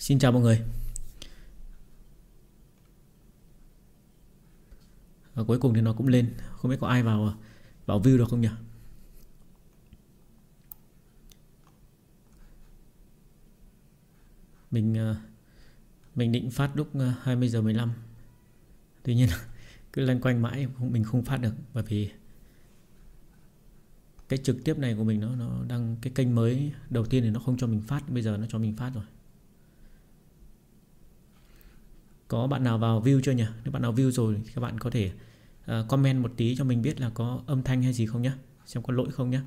Xin chào mọi người. Cuối cùng thì nó cũng lên. Không biết có ai vào view được không nhỉ? Mình định phát lúc 20 giờ 15. Tuy nhiên cứ loanh quanh mãi mình không phát được. Bởi vì cái trực tiếp này của mình nó đang cái kênh mới đầu tiên thì nó không cho mình phát. Bây giờ nó cho mình phát rồi. Có bạn nào vào view chưa nhỉ? Nếu bạn nào view rồi thì các bạn có thể comment một tí cho mình biết là có âm thanh hay gì không nhé. Xem có lỗi không nhé.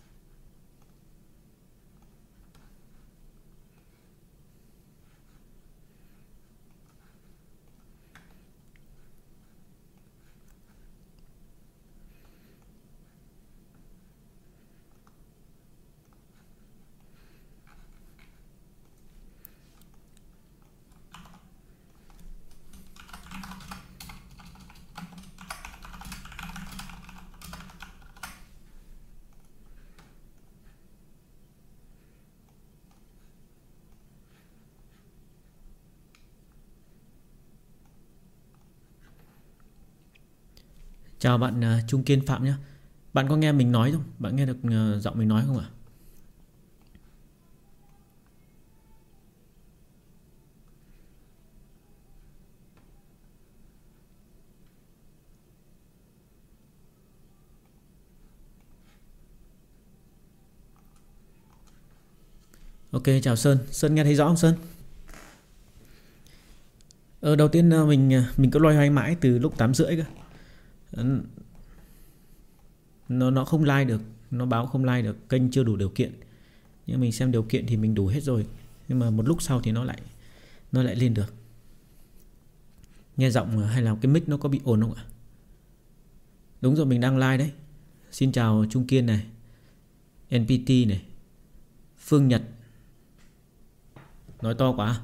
Chào bạn Trung Kiên Phạm nhé. Bạn có nghe mình nói không? Bạn nghe được giọng mình nói không ạ? Ok, chào Sơn. Sơn nghe thấy rõ không Sơn? Đầu tiên mình cứ loay hoay mãi từ lúc 8 rưỡi cơ. Nó không like được. Nó báo không like được. Kênh chưa đủ điều kiện. Nhưng mình xem điều kiện thì mình đủ hết rồi. Nhưng mà một lúc sau thì nó lại lên được. Nghe giọng hay là cái mic nó có bị ồn không ạ? Đúng rồi, mình đang like đấy. Xin chào Trung Kiên này, NPT này, Phương Nhật. Nói to quá.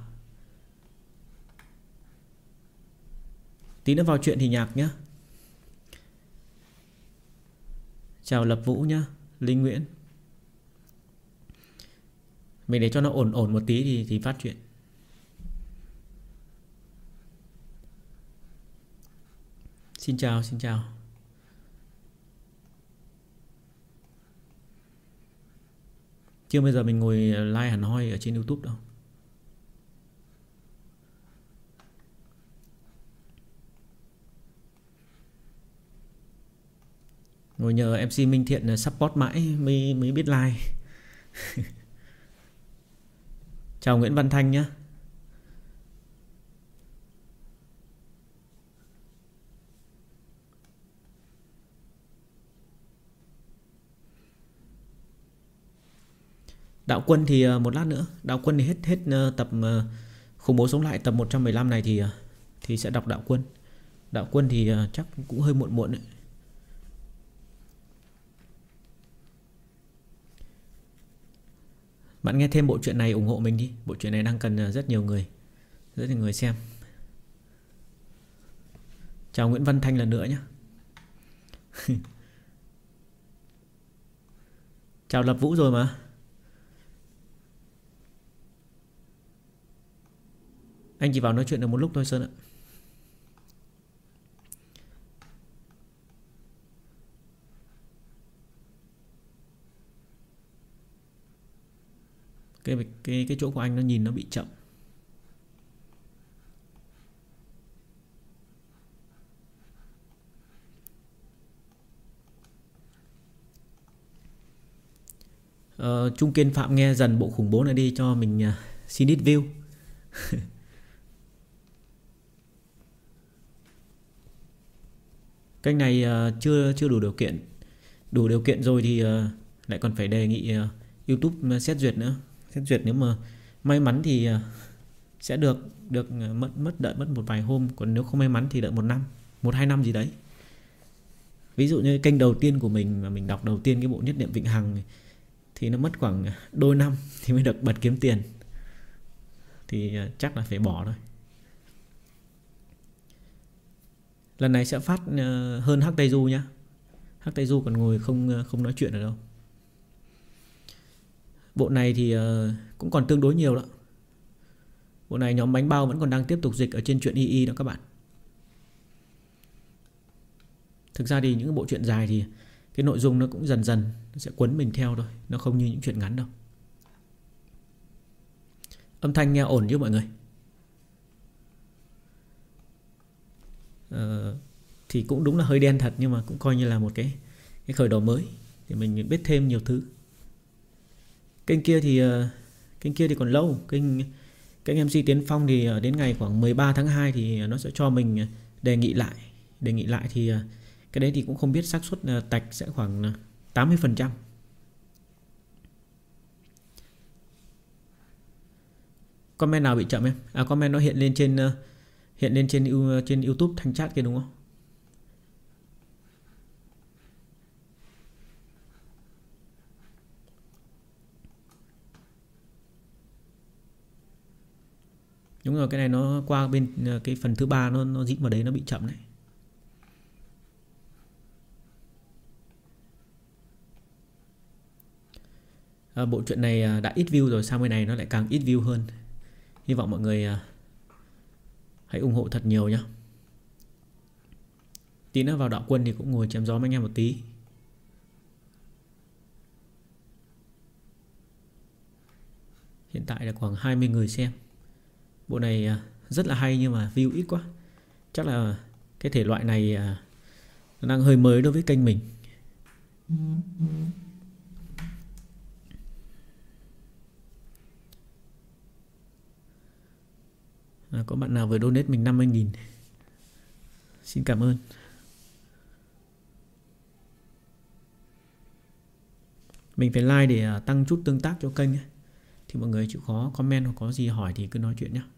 Tí nữa vào chuyện thì nhạc nhá. Chào Lập Vũ nhá, Linh Nguyễn. Mình để cho nó ổn ổn một tí thì phát chuyện. Xin chào, xin chào. Chưa bây giờ mình ngồi like hẳn hoi ở trên YouTube đâu. Ngồi nhờ MC Minh Thiện support mãi mới biết like. Chào Nguyễn Văn Thanh nhé. Đạo Quân thì một lát nữa. Đạo Quân thì hết tập Khủng Bố Sống Lại tập 115 này thì sẽ đọc Đạo Quân. Đạo Quân thì chắc cũng hơi muộn muộn đấy. Bạn nghe thêm bộ truyện này ủng hộ mình đi. Bộ truyện này đang cần rất nhiều người xem. Chào Nguyễn Văn Thanh lần nữa nhé. Chào Lập Vũ rồi mà. Anh chỉ vào nói chuyện được một lúc thôi Sơn ạ. Cái chỗ của anh nó nhìn nó bị chậm. Trung Kiên Phạm nghe dần bộ khủng bố này đi cho mình xin ít view. Kênh này chưa đủ điều kiện. Đủ điều kiện rồi thì lại còn phải đề nghị YouTube xét duyệt nữa. Xét duyệt nếu mà may mắn thì sẽ được đợi mất một vài hôm. Còn nếu không may mắn thì đợi 1 2 năm gì đấy. Ví dụ như kênh đầu tiên của mình mà mình đọc đầu tiên cái bộ Nhất Niệm Vĩnh Hằng thì nó mất khoảng đôi năm thì mới được bật kiếm tiền. Thì chắc là phải bỏ thôi. Lần này sẽ phát hơn Hắc Tây Du nhá. Hắc Tây Du còn ngồi không nói chuyện ở đâu. Bộ này thì cũng còn tương đối nhiều đó. Bộ này nhóm bánh bao vẫn còn đang tiếp tục dịch ở trên Truyện II đó các bạn. Thực ra thì những cái bộ truyện dài thì cái nội dung nó cũng dần dần nó sẽ quấn mình theo thôi, nó không như những chuyện ngắn đâu. Âm thanh nghe ổn chứ mọi người? Thì cũng đúng là hơi đen thật, nhưng mà cũng coi như là một cái khởi đầu mới để mình biết thêm nhiều thứ. Kênh kia thì còn lâu. Kênh MC Tiến Phong thì đến ngày khoảng 13 tháng 2 thì nó sẽ cho mình đề nghị lại. Đề nghị lại thì cái đấy thì cũng không biết xác suất tạch sẽ khoảng 80%. Comment nào bị chậm em? Comment nó hiện lên trên YouTube thanh chat kia đúng không? Đúng rồi, cái này nó qua bên cái phần thứ ba, nó dính vào đấy, nó bị chậm đấy. Bộ truyện này đã ít view rồi, sang bên này nó lại càng ít view hơn. Hy vọng mọi người hãy ủng hộ thật nhiều nhé. Tí nữa vào đạo quân thì cũng ngồi chém gió với anh em một tí. Hiện tại là khoảng 20 người xem. Bộ này rất là hay nhưng mà view ít quá. Chắc là cái thể loại này nó đang hơi mới đối với kênh mình. Có bạn nào vừa donate mình 50.000, xin cảm ơn. Mình phải like để tăng chút tương tác cho kênh ấy. Thì mọi người chịu khó comment hoặc có gì hỏi thì cứ nói chuyện nhé.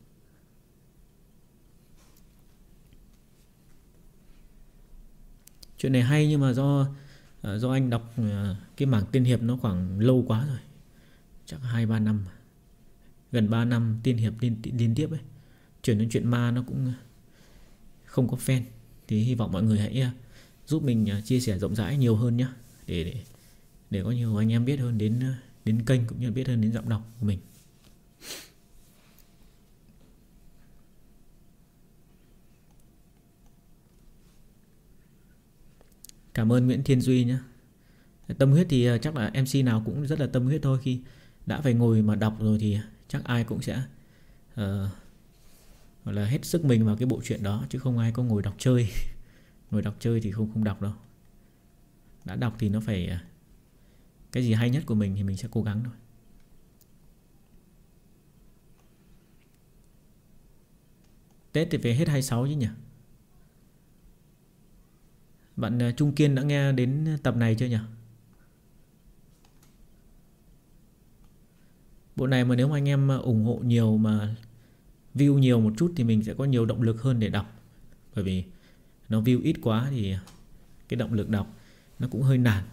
Chuyện này hay nhưng mà do anh đọc cái mảng tiên hiệp nó khoảng lâu quá rồi. Chắc 2-3 năm, gần 3 năm tiên hiệp liên tiếp ấy. Chuyển đến chuyện ma nó cũng không có fan. Thì hy vọng mọi người hãy giúp mình chia sẻ rộng rãi nhiều hơn nhé, để có nhiều anh em biết hơn đến kênh, cũng như biết hơn đến giọng đọc của mình. Cảm ơn Nguyễn Thiên Duy nhé. Tâm huyết thì chắc là MC nào cũng rất là tâm huyết thôi. Khi đã phải ngồi mà đọc rồi thì chắc ai cũng sẽ gọi là hết sức mình vào cái bộ truyện đó, chứ không ai có ngồi đọc chơi. Ngồi đọc chơi thì không đọc đâu. Đã đọc thì nó phải cái gì hay nhất của mình thì mình sẽ cố gắng thôi. Tết thì phải hết 26 chứ nhỉ? Bạn Trung Kiên đã nghe đến tập này chưa nhỉ? Bộ này mà nếu mà anh em ủng hộ nhiều mà view nhiều một chút thì mình sẽ có nhiều động lực hơn để đọc. Bởi vì nó view ít quá thì cái động lực đọc nó cũng hơi nản.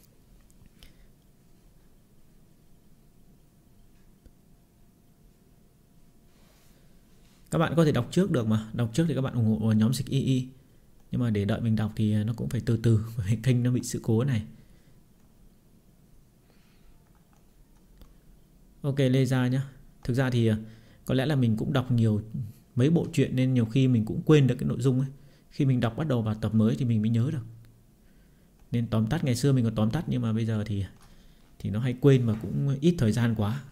Các bạn có thể đọc trước được mà. Đọc trước thì các bạn ủng hộ nhóm Dịch II. Nhưng mà để đợi mình đọc thì nó cũng phải từ từ. Bởi kênh nó bị sự cố này. Ok, Lê Gia nhá. Thực ra thì có lẽ là mình cũng đọc nhiều mấy bộ truyện nên nhiều khi mình cũng quên được cái nội dung ấy. Khi mình đọc bắt đầu vào tập mới thì mình mới nhớ được. Nên tóm tắt, ngày xưa mình còn tóm tắt, nhưng mà bây giờ thì nó hay quên và cũng ít thời gian quá.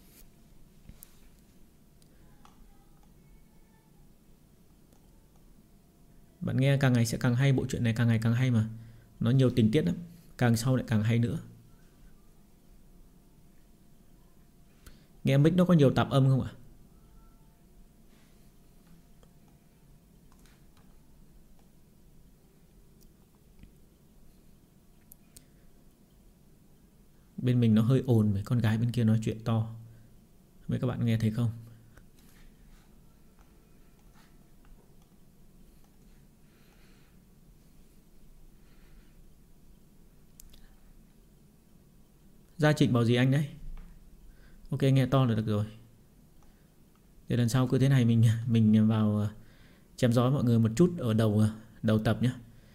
Bạn nghe càng ngày sẽ càng hay, bộ truyện này càng ngày càng hay mà. Nó nhiều tình tiết lắm, càng sau lại càng hay nữa. Nghe mic nó có nhiều tạp âm không ạ? Bên mình nó hơi ồn, với con gái bên kia nói chuyện to. Mấy các bạn nghe thấy không? Gia Trịnh bảo gì anh đấy? Ok, nghe to là được rồi. Để lần sau cứ thế này mình vào chém gió mọi người một chút ở đầu tập nhé.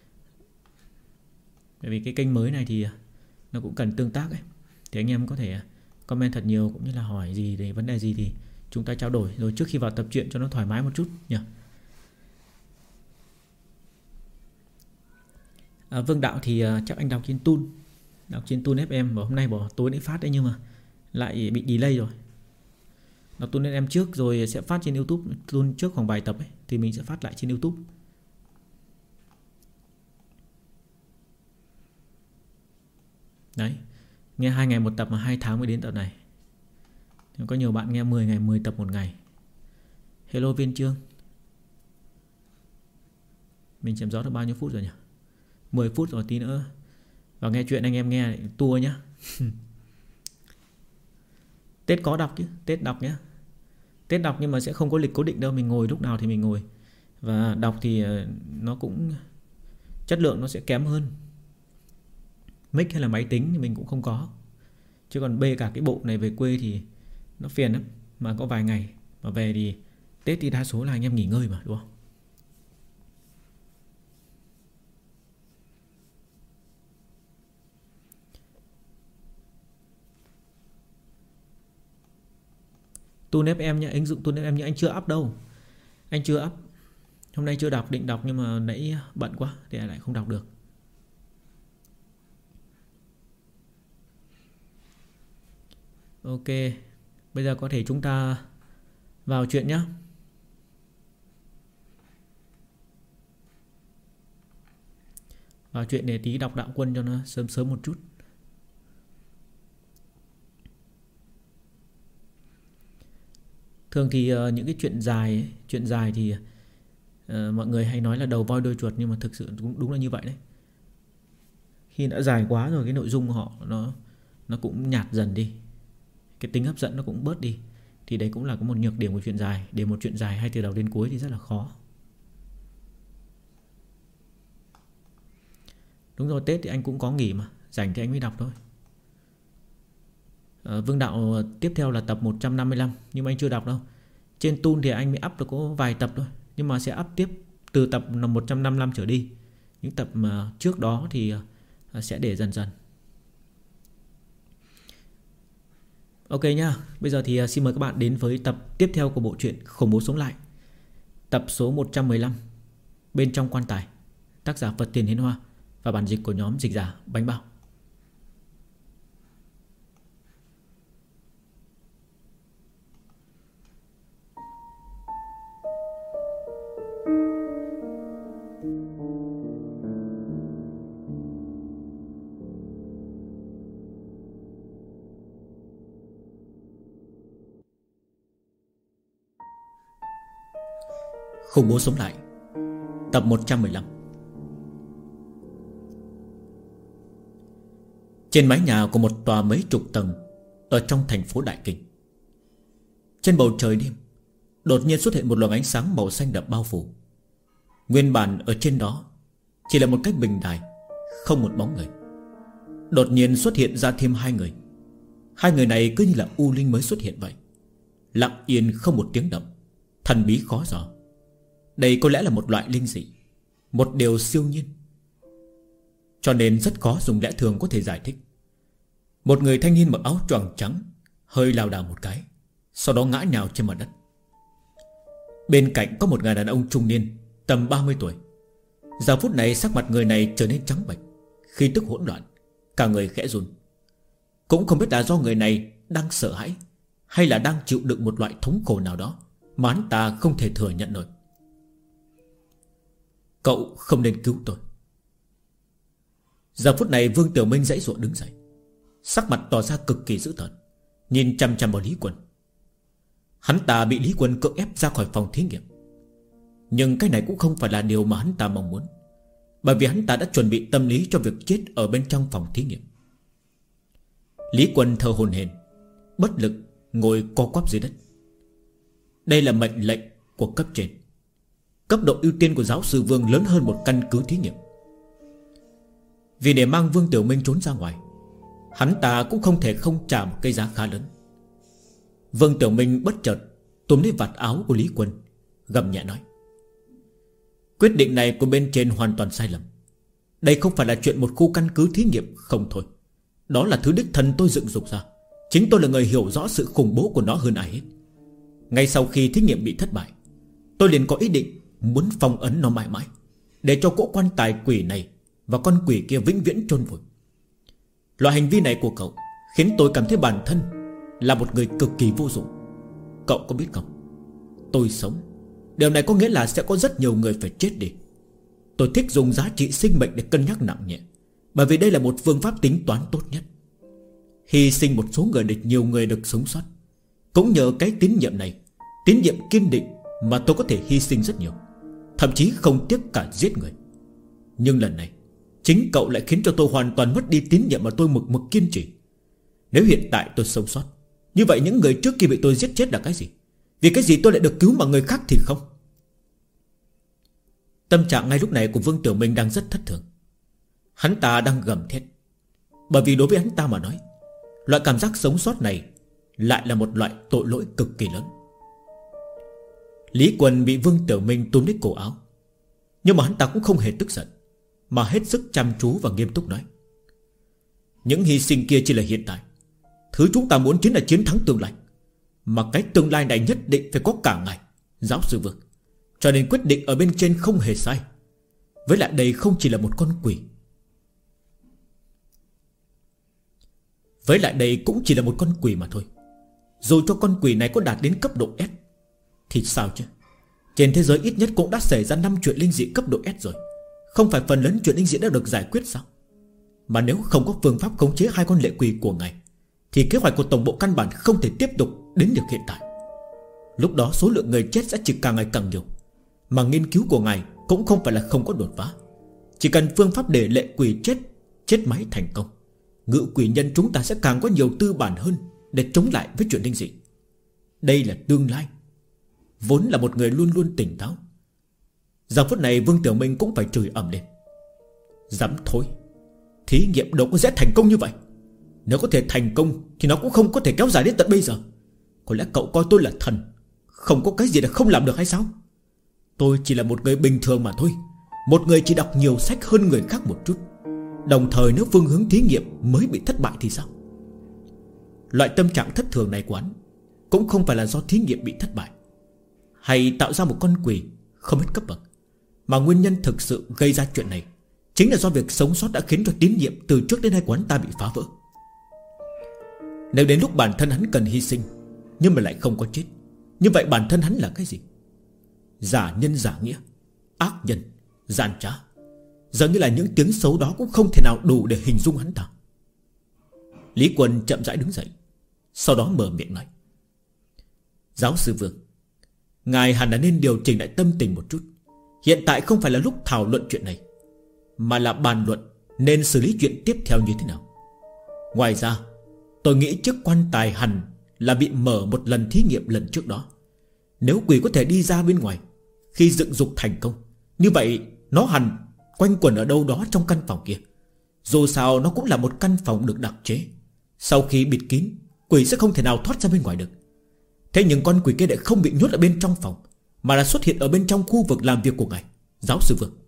Bởi vì cái kênh mới này thì nó cũng cần tương tác ấy. Thì anh em có thể comment thật nhiều, cũng như là hỏi gì về vấn đề gì thì chúng ta trao đổi rồi trước khi vào tập truyện cho nó thoải mái một chút nhỉ. Vương Đạo thì chắc anh đọc trên Tun. Đọc trên Tun FM. Và hôm nay bỏ tối nay phát đấy, nhưng mà lại bị delay rồi. Đọc Tun FM trước rồi sẽ phát trên YouTube. Tun trước khoảng vài tập ấy, thì mình sẽ phát lại trên YouTube. Đấy, nghe 2 ngày một tập mà 2 tháng mới đến tập này. Có nhiều bạn nghe 10 ngày 10 tập một ngày. Hello Viên Trương. Mình chém gió được bao nhiêu phút rồi nhỉ? 10 phút rồi, tí nữa vào nghe chuyện anh em nghe tua nhá. Tết có đọc chứ, Tết đọc nhá. Tết đọc nhưng mà sẽ không có lịch cố định đâu. Mình ngồi lúc nào thì mình ngồi. Và đọc thì nó cũng chất lượng nó sẽ kém hơn. Mic hay là máy tính thì mình cũng không có. Chứ còn bê cả cái bộ này về quê thì nó phiền lắm. Mà có vài ngày. Mà về thì Tết thì đa số là anh em nghỉ ngơi mà, đúng không? Tune FM nhá, ứng dụng Tune FM nhá. Anh chưa up đâu. Anh chưa up. Hôm nay chưa đọc, định đọc nhưng mà nãy bận quá thì lại không đọc được. Ok, bây giờ có thể chúng ta vào chuyện nhé. Vào chuyện để tí đọc đạo quân cho nó sớm sớm một chút. Thường thì những cái chuyện dài thì mọi người hay nói là đầu voi đuôi chuột, nhưng mà thực sự đúng là như vậy đấy. Khi đã dài quá rồi cái nội dung của họ nó cũng nhạt dần đi, cái tính hấp dẫn nó cũng bớt đi. Thì đấy cũng là có một nhược điểm của chuyện dài. Để một chuyện dài hay từ đầu đến cuối thì rất là khó. Đúng rồi, Tết thì anh cũng có nghỉ mà, rảnh thì anh mới đọc thôi. Vương Đạo tiếp theo là tập 155, nhưng mà anh chưa đọc đâu. Trên Tune thì anh mới up được có vài tập thôi, nhưng mà sẽ up tiếp từ tập 155 trở đi. Những tập mà trước đó thì sẽ để dần dần. Ok nhá, bây giờ thì xin mời các bạn đến với tập tiếp theo của bộ truyện Khủng Bố Sống Lại. Tập số 115, Bên Trong Quan Tài. Tác giả Phật Tiền Hiến Hoa và bản dịch của nhóm dịch giả Bánh Bao. Khủng Bố Sống Lại, tập 115. Trên mái nhà của một tòa mấy chục tầng ở trong thành phố Đại Kinh, trên bầu trời đêm đột nhiên xuất hiện một luồng ánh sáng màu xanh đậm bao phủ. Nguyên bản ở trên đó chỉ là một cái bình đài, không một bóng người. Đột nhiên xuất hiện ra thêm hai người. Hai người này cứ như là u linh mới xuất hiện vậy, lặng yên không một tiếng động, thần bí khó dò. Đây có lẽ là một loại linh dị, một điều siêu nhiên, cho nên rất khó dùng lẽ thường có thể giải thích. Một người thanh niên mặc áo choàng trắng hơi lảo đảo một cái, sau đó ngã nhào trên mặt đất. Bên cạnh có một người đàn ông trung niên tầm 30 tuổi. Giờ phút này sắc mặt người này trở nên trắng bệch, khí tức hỗn loạn, cả người khẽ run. Cũng không biết là do người này đang sợ hãi, hay là đang chịu đựng một loại thống khổ nào đó mà hắn ta không thể thừa nhận nổi. Cậu không nên cứu tôi. Giờ phút này Vương Tiểu Minh giãy giụa đứng dậy, sắc mặt tỏ ra cực kỳ dữ tợn, nhìn chằm chằm vào Lý Quân. Hắn ta bị Lý Quân cưỡng ép ra khỏi phòng thí nghiệm, nhưng cái này cũng không phải là điều mà hắn ta mong muốn, bởi vì hắn ta đã chuẩn bị tâm lý cho việc chết ở bên trong phòng thí nghiệm. Lý Quân thở hổn hển, bất lực ngồi co quắp dưới đất. Đây là mệnh lệnh của cấp trên. Cấp độ ưu tiên của giáo sư Vương lớn hơn một căn cứ thí nghiệm. Vì để mang Vương Tiểu Minh trốn ra ngoài, hắn ta cũng không thể không trả một cái giá khá lớn. Vương Tiểu Minh bất chợt túm lấy vạt áo của Lý Quân, gầm nhẹ nói: quyết định này của bên trên hoàn toàn sai lầm. Đây không phải là chuyện một khu căn cứ thí nghiệm không thôi. Đó là thứ đích thân tôi dựng dục ra. Chính tôi là người hiểu rõ sự khủng bố của nó hơn ai hết. Ngay sau khi thí nghiệm bị thất bại, tôi liền có ý định muốn phong ấn nó mãi mãi, để cho cỗ quan tài quỷ này và con quỷ kia vĩnh viễn chôn vùi. Loại hành vi này của cậu khiến tôi cảm thấy bản thân là một người cực kỳ vô dụng. Cậu có biết không, tôi sống, điều này có nghĩa là sẽ có rất nhiều người phải chết đi. Tôi thích dùng giá trị sinh mệnh để cân nhắc nặng nhẹ, bởi vì đây là một phương pháp tính toán tốt nhất. Hy sinh một số người để nhiều người được sống sót. Cũng nhờ cái tín nhiệm này, tín nhiệm kiên định, mà tôi có thể hy sinh rất nhiều, thậm chí không tiếc cả giết người. Nhưng lần này chính cậu lại khiến cho tôi hoàn toàn mất đi tín nhiệm mà tôi mực mực kiên trì. Nếu hiện tại tôi sống sót, như vậy những người trước kia bị tôi giết chết là cái gì? Vì cái gì tôi lại được cứu mà người khác thì không? Tâm trạng ngay lúc này của Vương Tiểu Minh đang rất thất thường. Hắn ta đang gầm thét, bởi vì đối với hắn ta mà nói, loại cảm giác sống sót này lại là một loại tội lỗi cực kỳ lớn. Lý Quần bị Vương Tiểu Minh túm lấy cổ áo, nhưng mà hắn ta cũng không hề tức giận, mà hết sức chăm chú và nghiêm túc nói: những hy sinh kia chỉ là hiện tại. Thứ chúng ta muốn chính là chiến thắng tương lai, mà cái tương lai này nhất định phải có cả ngày, giáo sư Vương. Cho nên quyết định ở bên trên không hề sai. Với lại đây không chỉ là một con quỷ, với lại đây cũng chỉ là một con quỷ mà thôi. Dù cho con quỷ này có đạt đến cấp độ S thì sao chứ? Trên thế giới ít nhất cũng đã xảy ra 5 chuyện linh dị cấp độ S rồi. Không phải phần lớn chuyện linh dị đã được giải quyết sao? Mà nếu không có phương pháp khống chế hai con lệ quỷ của ngài, thì kế hoạch của tổng bộ căn bản không thể tiếp tục đến được hiện tại. Lúc đó số lượng người chết sẽ chỉ càng ngày càng nhiều, mà nghiên cứu của ngài cũng không phải là không có đột phá. Chỉ cần phương pháp để lệ quỷ chết máy thành công, ngự quỷ nhân chúng ta sẽ càng có nhiều tư bản hơn để chống lại với chuyện linh dị. Đây là tương lai. Vốn là một người luôn luôn tỉnh táo, giờ phút này Vương Tiểu Minh cũng phải chửi ầm lên: dám thôi, thí nghiệm đâu có dễ thành công như vậy. Nếu có thể thành công thì nó cũng không có thể kéo dài đến tận bây giờ. Có lẽ cậu coi tôi là thần, không có cái gì là không làm được hay sao? Tôi chỉ là một người bình thường mà thôi, một người chỉ đọc nhiều sách hơn người khác một chút. Đồng thời nếu phương hướng thí nghiệm mới bị thất bại thì sao? Loại tâm trạng thất thường này của hắn cũng không phải là do thí nghiệm bị thất bại, hay tạo ra một con quỷ không biết cấp bậc, mà nguyên nhân thực sự gây ra chuyện này chính là do việc sống sót đã khiến cho tín nhiệm từ trước đến nay của hắn ta bị phá vỡ. Nếu đến lúc bản thân hắn cần hy sinh nhưng mà lại không có chết, như vậy bản thân hắn là cái gì? Giả nhân giả nghĩa, ác nhân, gian trá. Giờ như là những tiếng xấu đó cũng không thể nào đủ để hình dung hắn ta. Lý Quân chậm rãi đứng dậy, sau đó mở miệng nói: giáo sư Vương, ngài hẳn là nên điều chỉnh lại tâm tình một chút. Hiện tại không phải là lúc thảo luận chuyện này, mà là bàn luận nên xử lý chuyện tiếp theo như thế nào. Ngoài ra tôi nghĩ chiếc quan tài hẳn là bị mở một lần thí nghiệm lần trước đó. Nếu quỷ có thể đi ra bên ngoài khi dựng dục thành công, như vậy nó hẳn quanh quẩn ở đâu đó trong căn phòng kia. Dù sao nó cũng là một căn phòng được đặc chế, sau khi bịt kín, quỷ sẽ không thể nào thoát ra bên ngoài được. Thế nhưng con quỷ kia lại không bị nhốt ở bên trong phòng, mà là xuất hiện ở bên trong khu vực làm việc của ngài, giáo sư Vương.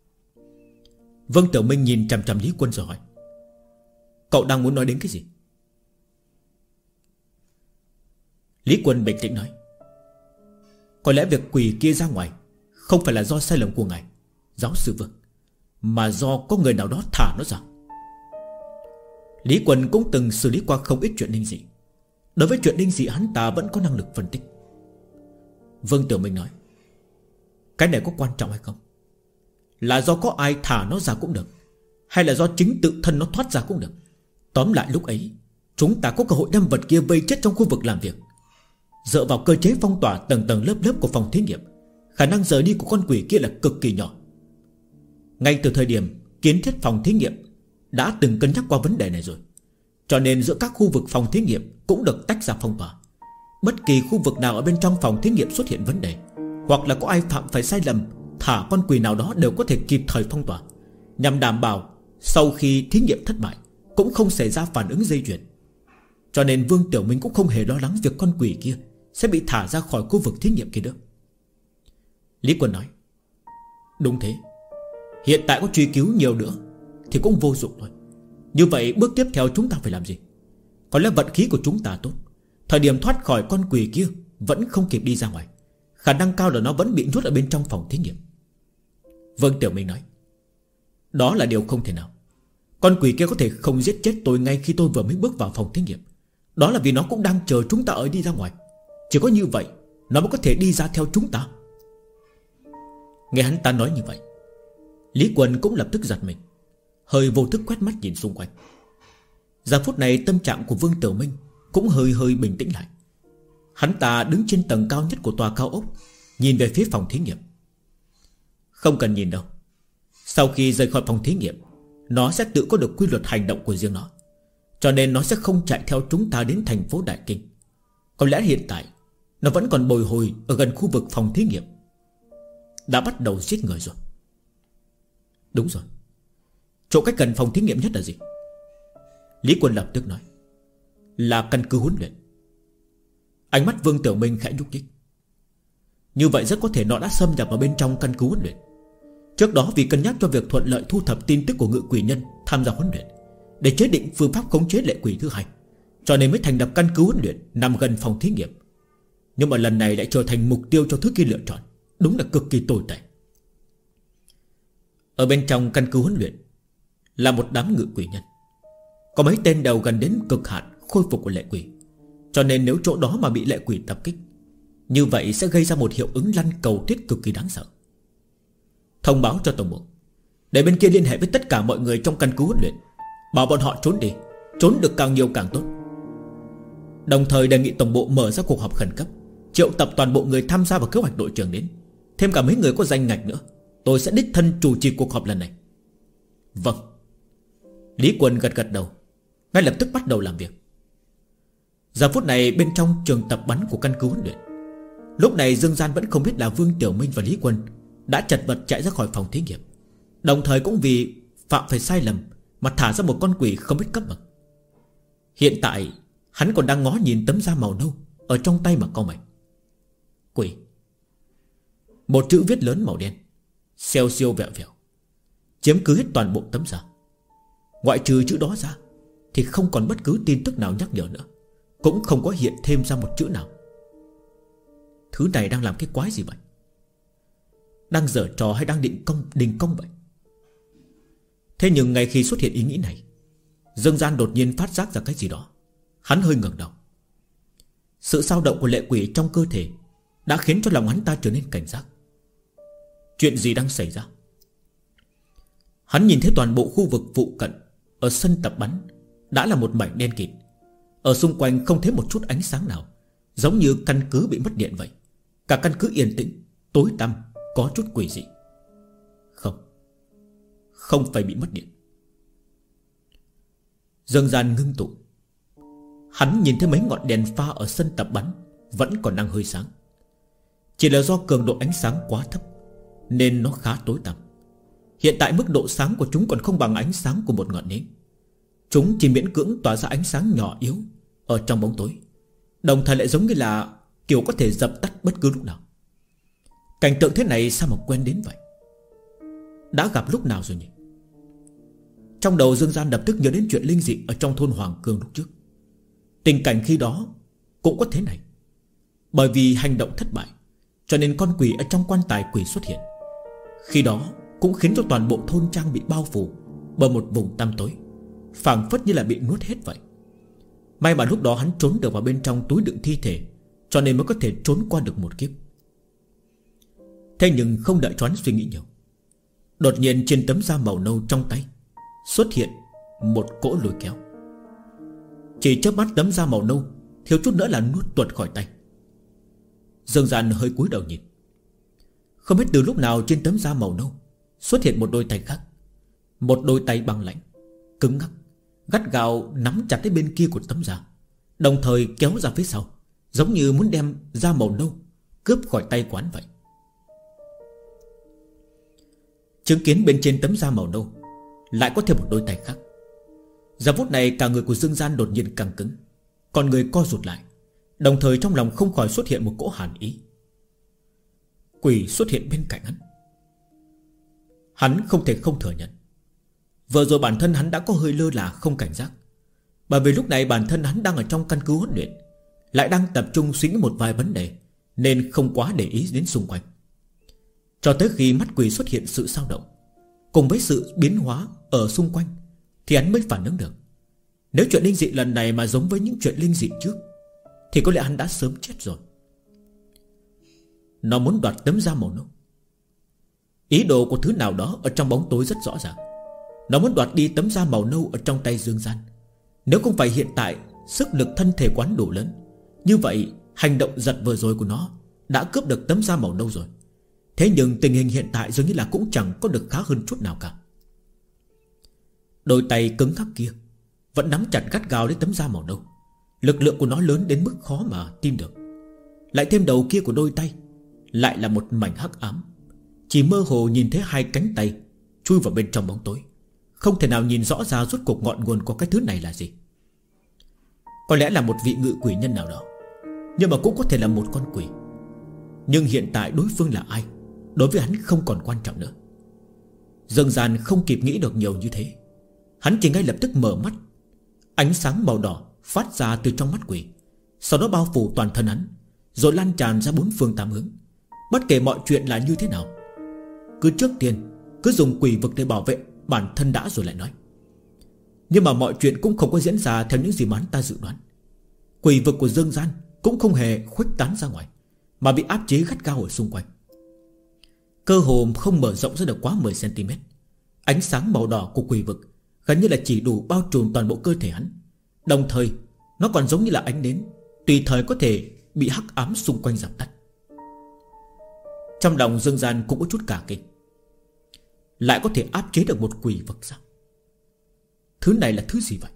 Vương Tiểu Minh nhìn chằm chằm Lý Quân rồi hỏi: cậu đang muốn nói đến cái gì? Lý Quân bình tĩnh nói: có lẽ việc quỷ kia ra ngoài không phải là do sai lầm của ngài, giáo sư Vương, mà do có người nào đó thả nó ra. Lý Quân cũng từng xử lý qua không ít chuyện linh dị. Đối với chuyện linh dị hắn ta vẫn có năng lực phân tích. Vương Tiểu Minh nói: cái này có quan trọng hay không? Là do có ai thả nó ra cũng được, hay là do chính tự thân nó thoát ra cũng được. Tóm lại lúc ấy chúng ta có cơ hội đem vật kia vây chết trong khu vực làm việc. Dựa vào cơ chế phong tỏa tầng tầng lớp lớp của phòng thí nghiệm, khả năng rời đi của con quỷ kia là cực kỳ nhỏ. Ngay từ thời điểm kiến thiết phòng thí nghiệm đã từng cân nhắc qua vấn đề này rồi. Cho nên giữa các khu vực phòng thí nghiệm cũng được tách ra phong tỏa. Bất kỳ khu vực nào ở bên trong phòng thí nghiệm xuất hiện vấn đề, hoặc là có ai phạm phải sai lầm thả con quỷ nào đó, đều có thể kịp thời phong tỏa, nhằm đảm bảo sau khi thí nghiệm thất bại cũng không xảy ra phản ứng dây chuyền. Cho nên Vương Tiểu Minh cũng không hề lo lắng việc con quỷ kia sẽ bị thả ra khỏi khu vực thí nghiệm kia nữa. Lý Quân nói: đúng thế, hiện tại có truy cứu nhiều nữa thì cũng vô dụng thôi. Như vậy bước tiếp theo chúng ta phải làm gì? Có lẽ vận khí của chúng ta tốt, thời điểm thoát khỏi con quỷ kia vẫn không kịp đi ra ngoài. Khả năng cao là nó vẫn bị nhốt ở bên trong phòng thí nghiệm. Vương Tiểu Minh nói: Đó là điều không thể nào. Con quỷ kia có thể không giết chết tôi ngay khi tôi vừa mới bước vào phòng thí nghiệm. Đó là vì nó cũng đang chờ chúng ta ở đi ra ngoài. Chỉ có như vậy nó mới có thể đi ra theo chúng ta. Nghe hắn ta nói như vậy, Lý Quần cũng lập tức giật mình, hơi vô thức quét mắt nhìn xung quanh. Giờ phút này tâm trạng của Vương Tiểu Minh cũng hơi bình tĩnh lại. Hắn ta đứng trên tầng cao nhất của tòa cao ốc, nhìn về phía phòng thí nghiệm. Không cần nhìn đâu. Sau khi rời khỏi phòng thí nghiệm, nó sẽ tự có được quy luật hành động của riêng nó. Cho nên nó sẽ không chạy theo chúng ta đến thành phố Đại Kinh. Có lẽ hiện tại nó vẫn còn bồi hồi ở gần khu vực phòng thí nghiệm, đã bắt đầu giết người rồi. Đúng rồi, chỗ cách gần phòng thí nghiệm nhất là gì? Lý Quân lập tức nói: Là căn cứ huấn luyện. Ánh mắt Vương Tiểu Minh khẽ nhúc nhích. Như vậy rất có thể nó đã xâm nhập vào bên trong căn cứ huấn luyện. Trước đó vì cân nhắc cho việc thuận lợi thu thập tin tức của ngự quỷ nhân tham gia huấn luyện, để chế định phương pháp khống chế lệ quỷ thứ hai, cho nên mới thành lập căn cứ huấn luyện nằm gần phòng thí nghiệm. Nhưng mà lần này lại trở thành mục tiêu cho thứ kia lựa chọn. Đúng là cực kỳ tồi tệ. Ở bên trong căn cứ huấn luyện là một đám ngự quỷ nhân. Có mấy tên đều gần đến cực hạn khôi phục của lệ quỷ. Cho nên nếu chỗ đó mà bị lệ quỷ tập kích, như vậy sẽ gây ra một hiệu ứng lăn cầu thiết cực kỳ đáng sợ. Thông báo cho tổng bộ, để bên kia liên hệ với tất cả mọi người trong căn cứ huấn luyện, bảo bọn họ trốn đi. Trốn được càng nhiều càng tốt. Đồng thời đề nghị tổng bộ mở ra cuộc họp khẩn cấp, triệu tập toàn bộ người tham gia vào kế hoạch đội trưởng đến, thêm cả mấy người có danh ngạch nữa. Tôi sẽ đích thân chủ trì cuộc họp lần này. Vâng. Lý Quân gật đầu, ngay lập tức bắt đầu làm việc. Giờ phút này bên trong trường tập bắn của căn cứ huấn luyện, lúc này Dương Gian vẫn không biết là Vương Tiểu Minh và Lý Quân đã chật vật chạy ra khỏi phòng thí nghiệm, đồng thời cũng vì phạm phải sai lầm mà thả ra một con quỷ không biết cấp bậc. Hiện tại hắn còn đang ngó nhìn tấm da màu nâu ở trong tay mà cau mày. Quỷ. Một chữ viết lớn màu đen, xeo xiêu vẹo vẹo, chiếm cứ hết toàn bộ tấm da. Ngoại trừ chữ đó ra thì không còn bất cứ tin tức nào nhắc nhở nữa, cũng không có hiện thêm ra một chữ nào. Thứ này đang làm cái quái gì vậy? Đang giở trò hay đang đình công vậy? Thế nhưng ngay khi xuất hiện ý nghĩ này, Dương Gian đột nhiên phát giác ra cái gì đó. Hắn hơi ngẩng đầu. Sự dao động của lệ quỷ trong cơ thể đã khiến cho lòng hắn ta trở nên cảnh giác. Chuyện gì đang xảy ra? Hắn nhìn thấy toàn bộ khu vực phụ cận ở sân tập bắn đã là một mảnh đen kịt. Ở xung quanh không thấy một chút ánh sáng nào, giống như căn cứ bị mất điện vậy. Cả căn cứ yên tĩnh, tối tăm, có chút quỷ dị. Không phải bị mất điện. Dương Gian ngưng tụ. Hắn nhìn thấy mấy ngọn đèn pha ở sân tập bắn vẫn còn đang hơi sáng. Chỉ là do cường độ ánh sáng quá thấp nên nó khá tối tăm. Hiện tại mức độ sáng của chúng còn không bằng ánh sáng của một ngọn nến. Chúng chỉ miễn cưỡng tỏa ra ánh sáng nhỏ yếu ở trong bóng tối, đồng thời lại giống như là kiểu có thể dập tắt bất cứ lúc nào. Cảnh tượng thế này sao mà quen đến vậy? Đã gặp lúc nào rồi nhỉ? Trong đầu Dương Gian lập tức nhớ đến chuyện linh dị ở trong thôn Hoàng Cương lúc trước. Tình cảnh khi đó cũng có thế này. Bởi vì hành động thất bại, cho nên con quỷ ở trong quan tài quỷ xuất hiện. Khi đó cũng khiến cho toàn bộ thôn trang bị bao phủ bởi một vùng tăm tối, phảng phất như là bị nuốt hết vậy. May mà lúc đó hắn trốn được vào bên trong túi đựng thi thể, cho nên mới có thể trốn qua được một kiếp. Thế nhưng không đợi cho hắn suy nghĩ nhiều, đột nhiên trên tấm da màu nâu trong tay xuất hiện một cỗ lôi kéo. Chỉ chớp mắt tấm da màu nâu thiếu chút nữa là nuốt tuột khỏi tay. Dương Gian hơi cúi đầu nhìn. Không biết từ lúc nào trên tấm da màu nâu xuất hiện một đôi tay khác. Một đôi tay băng lãnh, cứng ngắc, gắt gao nắm chặt lấy bên kia của tấm da, đồng thời kéo ra phía sau, giống như muốn đem da màu nâu cướp khỏi tay quán vậy. Chứng kiến bên trên tấm da màu nâu lại có thêm một đôi tay khác. Giờ phút này cả người của Dương Gian đột nhiên căng cứng, con người co rụt lại, đồng thời trong lòng không khỏi xuất hiện một cỗ hàn ý. Quỷ xuất hiện bên cạnh hắn. Hắn không thể không thừa nhận, vừa rồi bản thân hắn đã có hơi lơ là không cảnh giác. Bởi vì lúc này bản thân hắn đang ở trong căn cứ huấn luyện, lại đang tập trung suy nghĩ một vài vấn đề, nên không quá để ý đến xung quanh. Cho tới khi mắt quỷ xuất hiện sự dao động cùng với sự biến hóa ở xung quanh, thì hắn mới phản ứng được. Nếu chuyện linh dị lần này mà giống với những chuyện linh dị trước, thì có lẽ hắn đã sớm chết rồi. Nó muốn đoạt tấm da màu nâu. Ý đồ của thứ nào đó ở trong bóng tối rất rõ ràng. Nó muốn đoạt đi tấm da màu nâu ở trong tay Dương Gian. Nếu không phải hiện tại sức lực thân thể quán đủ lớn, như vậy hành động giật vừa rồi của nó đã cướp được tấm da màu nâu rồi. Thế nhưng tình hình hiện tại dường như là cũng chẳng có được khá hơn chút nào cả. Đôi tay cứng ngắc kia vẫn nắm chặt gắt gao lấy tấm da màu nâu. Lực lượng của nó lớn đến mức khó mà tin được. Lại thêm đầu kia của đôi tay lại là một mảnh hắc ám. Chỉ mơ hồ nhìn thấy hai cánh tay chui vào bên trong bóng tối, không thể nào nhìn rõ ra rốt cuộc ngọn nguồn của cái thứ này là gì. Có lẽ là một vị ngự quỷ nhân nào đó, nhưng mà cũng có thể là một con quỷ. Nhưng hiện tại đối phương là ai, đối với hắn không còn quan trọng nữa. Dương Gian không kịp nghĩ được nhiều như thế. Hắn chỉ ngay lập tức mở mắt. Ánh sáng màu đỏ phát ra từ trong mắt quỷ, sau đó bao phủ toàn thân hắn, rồi lan tràn ra bốn phương tám hướng. Bất kể mọi chuyện là như thế nào, cứ trước tiên cứ dùng quỷ vực để bảo vệ bản thân đã rồi lại nói. Nhưng mà mọi chuyện cũng không có diễn ra theo những gì mà hắn ta dự đoán. Quỷ vực của Dương Gian cũng không hề khuếch tán ra ngoài, mà bị áp chế gắt gao ở xung quanh. Cơ hồ không mở rộng ra được quá 10 cm. Ánh sáng màu đỏ của quỷ vực gần như là chỉ đủ bao trùm toàn bộ cơ thể hắn. Đồng thời nó còn giống như là ánh nến, tùy thời có thể bị hắc ám xung quanh dập tắt. Trong lòng Dương Gian cũng có chút cả kinh. Lại có thể áp chế được một quỷ vực sao? Thứ này là thứ gì vậy?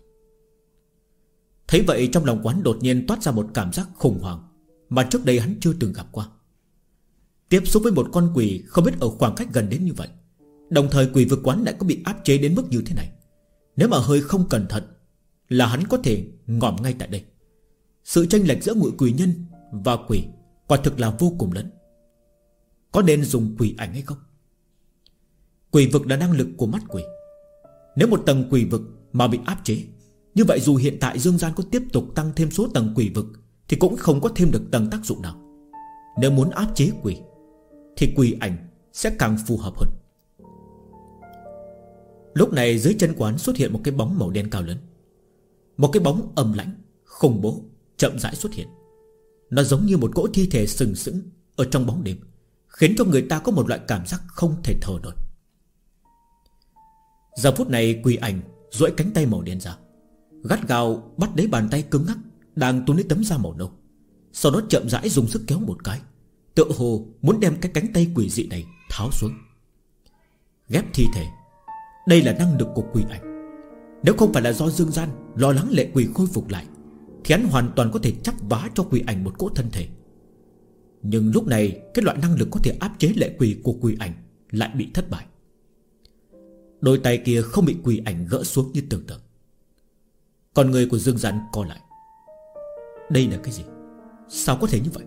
Thấy vậy trong lòng quán đột nhiên toát ra một cảm giác khủng hoảng mà trước đây hắn chưa từng gặp qua. Tiếp xúc với một con quỷ không biết ở khoảng cách gần đến như vậy, đồng thời quỷ vực quán lại có bị áp chế đến mức như thế này. Nếu mà hơi không cẩn thận là hắn có thể ngỏm ngay tại đây. Sự chênh lệch giữa ngụy quỷ nhân và quỷ quả thực là vô cùng lớn. Có nên dùng quỷ ảnh hay không? Quỷ vực là năng lực của mắt quỷ. Nếu một tầng quỷ vực mà bị áp chế, như vậy dù hiện tại Dương Gian có tiếp tục tăng thêm số tầng quỷ vực thì cũng không có thêm được tầng tác dụng nào. Nếu muốn áp chế quỷ thì quỷ ảnh sẽ càng phù hợp hơn. Lúc này dưới chân quán xuất hiện một cái bóng màu đen cao lớn. Một cái bóng âm lãnh, khủng bố chậm rãi xuất hiện. Nó giống như một cỗ thi thể sừng sững ở trong bóng đêm, khiến cho người ta có một loại cảm giác không thể thở nổi. Giờ phút này quỷ ảnh duỗi cánh tay màu đen ra, gắt gao bắt lấy bàn tay cứng ngắc đang túm lấy tấm da màu nâu. Sau đó chậm rãi dùng sức kéo một cái, tựa hồ muốn đem cái cánh tay quỷ dị này tháo xuống. Ghép thi thể, đây là năng lực của quỷ ảnh. Nếu không phải là do Dương Gian lo lắng lệ quỷ khôi phục lại, thì hắn hoàn toàn có thể chắp vá cho quỷ ảnh một cỗ thân thể. Nhưng lúc này cái loại năng lực có thể áp chế lệ quỷ của quỷ ảnh lại bị thất bại. Đôi tay kia không bị quỷ ảnh gỡ xuống như tưởng tượng. Còn người của Dương Gian co lại. Đây là cái gì? Sao có thể như vậy?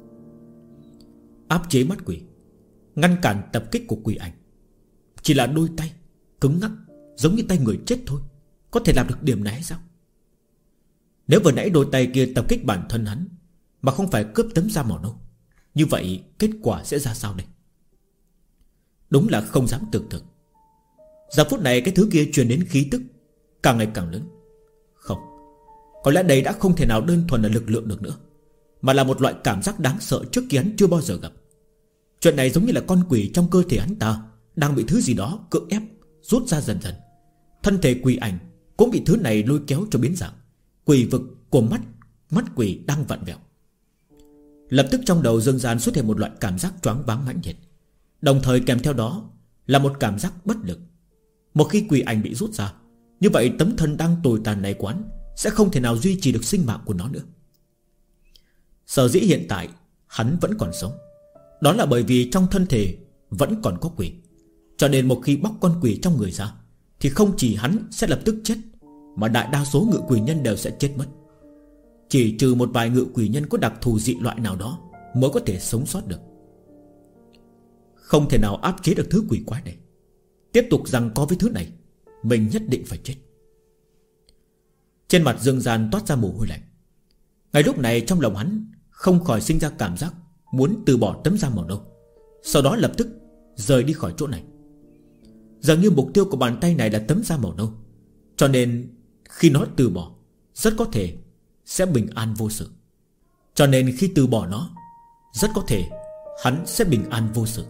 Áp chế mắt quỷ, ngăn cản tập kích của quỷ ảnh, chỉ là đôi tay cứng ngắc giống như tay người chết thôi, có thể làm được điểm này hay sao? Nếu vừa nãy đôi tay kia tập kích bản thân hắn mà không phải cướp tấm da màu nâu, như vậy kết quả sẽ ra sao đây? Đúng là không dám tưởng tượng. Giờ phút này cái thứ kia truyền đến khí tức càng ngày càng lớn. Không, có lẽ đây đã không thể nào đơn thuần là lực lượng được nữa, mà là một loại cảm giác đáng sợ trước kia hắn chưa bao giờ gặp. Chuyện này giống như là con quỷ trong cơ thể hắn ta đang bị thứ gì đó cưỡng ép rút ra dần dần. Thân thể quỷ ảnh cũng bị thứ này lôi kéo cho biến dạng. Quỷ vực của mắt quỷ đang vặn vẹo. Lập tức trong đầu Dương Gian xuất hiện một loại cảm giác choáng váng mãnh liệt, đồng thời kèm theo đó là một cảm giác bất lực. Một khi quỷ ảnh bị rút ra, như vậy tấm thân đang tồi tàn này quán sẽ không thể nào duy trì được sinh mạng của nó nữa. Sở dĩ hiện tại hắn vẫn còn sống, đó là bởi vì trong thân thể vẫn còn có quỷ. Cho nên một khi bóc con quỷ trong người ra, thì không chỉ hắn sẽ lập tức chết, mà đại đa số ngự quỷ nhân đều sẽ chết mất. Chỉ trừ một vài ngự quỷ nhân có đặc thù dị loại nào đó mới có thể sống sót được. Không thể nào áp chế được thứ quỷ quái này. Tiếp tục giằng co với thứ này, mình nhất định phải chết. Trên mặt Dương Gian toát ra mồ hôi lạnh. Ngay lúc này trong lòng hắn không khỏi sinh ra cảm giác muốn từ bỏ tấm da màu nâu, sau đó lập tức rời đi khỏi chỗ này. Dường như mục tiêu của bàn tay này là tấm da màu nâu, cho nên khi nó từ bỏ, rất có thể sẽ bình an vô sự. Cho nên khi từ bỏ nó, rất có thể hắn sẽ bình an vô sự.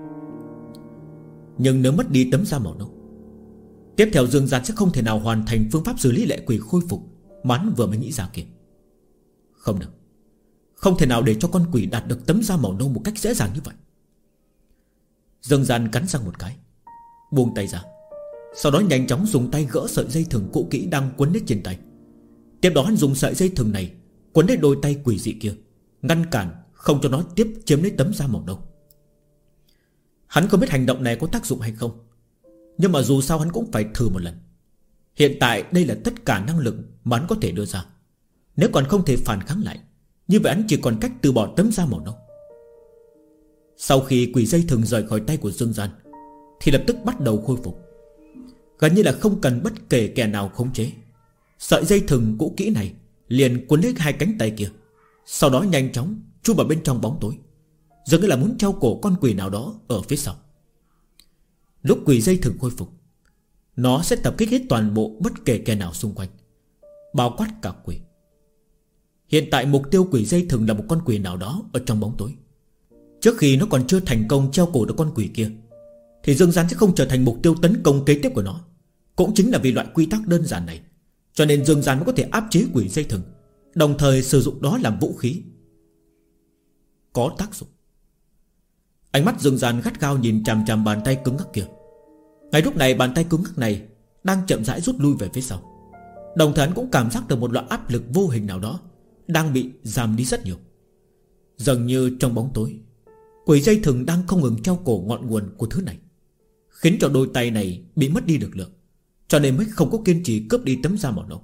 Nhưng nếu mất đi tấm da màu nâu, tiếp theo Dương Gian sẽ không thể nào hoàn thành phương pháp xử lý lệ quỷ khôi phục mà hắn vừa mới nghĩ ra kia. Không được, không thể nào để cho con quỷ đạt được tấm da màu nâu một cách dễ dàng như vậy. Dương Gian cắn răng một cái, buông tay ra, sau đó nhanh chóng dùng tay gỡ sợi dây thừng cũ kỹ đang quấn lấy trên tay. Tiếp đó hắn dùng sợi dây thừng này quấn lấy đôi tay quỷ dị kia, ngăn cản không cho nó tiếp chiếm lấy tấm da màu nâu. Hắn không biết hành động này có tác dụng hay không, nhưng mà dù sao hắn cũng phải thử một lần. Hiện tại đây là tất cả năng lực mà hắn có thể đưa ra. Nếu còn không thể phản kháng lại, như vậy hắn chỉ còn cách từ bỏ tấm da màu nâu. Sau khi quỷ dây thừng rời khỏi tay của Dương Gian, thì lập tức bắt đầu khôi phục. Gần như là không cần bất kể kẻ nào khống chế, sợi dây thừng cũ kỹ này liền cuốn lấy hai cánh tay kia, sau đó nhanh chóng chui vào bên trong bóng tối, dường như là muốn treo cổ con quỷ nào đó ở phía sau. Lúc quỷ dây thừng khôi phục, nó sẽ tập kích hết toàn bộ bất kể kẻ nào xung quanh, bao quát cả quỷ. Hiện tại mục tiêu quỷ dây thừng là một con quỷ nào đó ở trong bóng tối. Trước khi nó còn chưa thành công treo cổ được con quỷ kia, thì Dương Gian sẽ không trở thành mục tiêu tấn công kế tiếp của nó. Cũng chính là vì loại quy tắc đơn giản này, cho nên Dương Gian mới có thể áp chế quỷ dây thừng, đồng thời sử dụng đó làm vũ khí. Có tác dụng. Ánh mắt Dương Gian gắt gao nhìn chằm chằm bàn tay cứng ngắc kia. Ngay lúc này bàn tay cứng ngắc này đang chậm rãi rút lui về phía sau, đồng thời hắn cũng cảm giác được một loại áp lực vô hình nào đó đang bị giảm đi rất nhiều. Dường như trong bóng tối, quỷ dây thừng đang không ngừng treo cổ ngọn nguồn của thứ này, khiến cho đôi tay này bị mất đi lực lượng, cho nên mới không có kiên trì cướp đi tấm da màu nâu.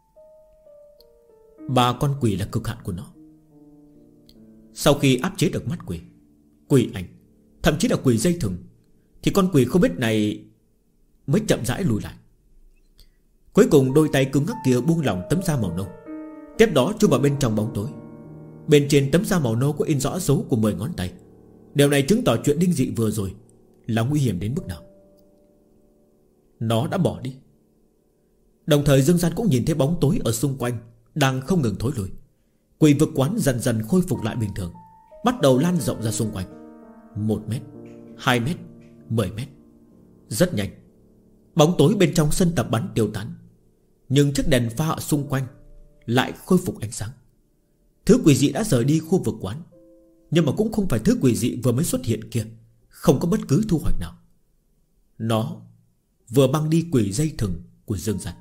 Ba con quỷ là cực hạn của nó. Sau khi áp chế được mắt quỷ, quỷ ảnh, thậm chí là quỷ dây thừng, thì con quỷ không biết này mới chậm rãi lùi lại. Cuối cùng đôi tay cứng ngắc kia buông lỏng tấm da màu nâu, tiếp đó chui vào bên trong bóng tối. Bên trên tấm da màu nâu có in rõ dấu của 10 ngón tay. Điều này chứng tỏ chuyện linh dị vừa rồi là nguy hiểm đến mức nào. Nó đã bỏ đi. Đồng thời Dương Gian cũng nhìn thấy bóng tối ở xung quanh đang không ngừng thối lui. Quỷ vực quán dần dần khôi phục lại bình thường, bắt đầu lan rộng ra xung quanh. 1 mét, 2 mét, 10 mét. Rất nhanh, bóng tối bên trong sân tập bắn tiêu tán, nhưng chiếc đèn pha ở xung quanh lại khôi phục ánh sáng. Thứ quỷ dị đã rời đi khu vực quán, nhưng mà cũng không phải thứ quỷ dị vừa mới xuất hiện kia, không có bất cứ thu hoạch nào. Nó vừa băng đi quỷ dây thừng của Dương Gian.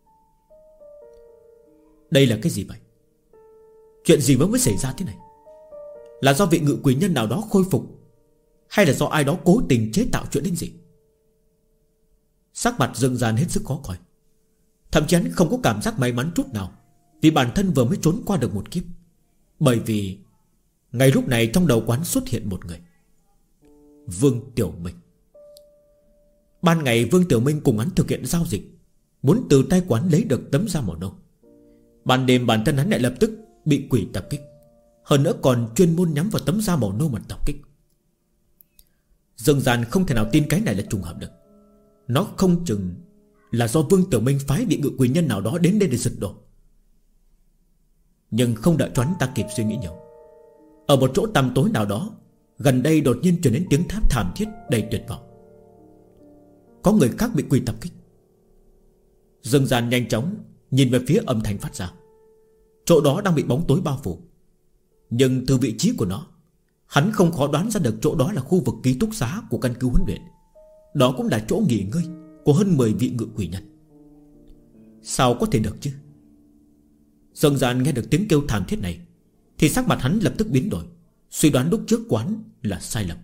Đây là cái gì vậy? Chuyện gì mới xảy ra thế này? Là do vị ngự quỷ nhân nào đó khôi phục, hay là do ai đó cố tình chế tạo chuyện linh dị? Sắc mặt Dương Gian hết sức khó coi. Thậm chí hắn không có cảm giác may mắn chút nào, vì bản thân vừa mới trốn qua được một kiếp. Bởi vì ngay lúc này trong đầu quán xuất hiện một người, Vương Tiểu Minh. Ban ngày Vương Tiểu Minh cùng hắn thực hiện giao dịch, muốn từ tay quán lấy được tấm da màu nâu. Ban đêm bản thân hắn lại lập tức bị quỷ tập kích, hơn nữa còn chuyên môn nhắm vào tấm da màu nâu mà tập kích. Dương Gian không thể nào tin cái này là trùng hợp được. Nó không chừng là do Vương Tiểu Minh phái vị ngự quỷ nhân nào đó đến đây để giật đồ. Nhưng không đợi cho hắn ta kịp suy nghĩ nhiều, ở một chỗ tăm tối nào đó gần đây đột nhiên truyền đến tiếng tháp thảm thiết đầy tuyệt vọng. Có người khác bị quỷ tập kích. Dương Gian nhanh chóng nhìn về phía âm thanh phát ra. Chỗ đó đang bị bóng tối bao phủ, nhưng từ vị trí của nó, hắn không khó đoán ra được chỗ đó là khu vực ký túc xá của căn cứ huấn luyện. Đó cũng là chỗ nghỉ ngơi của hơn 10 vị ngự quỷ nhân. Sao có thể được chứ? Dương Gian nghe được tiếng kêu thảm thiết này thì sắc mặt hắn lập tức biến đổi, suy đoán lúc trước quán là sai lầm.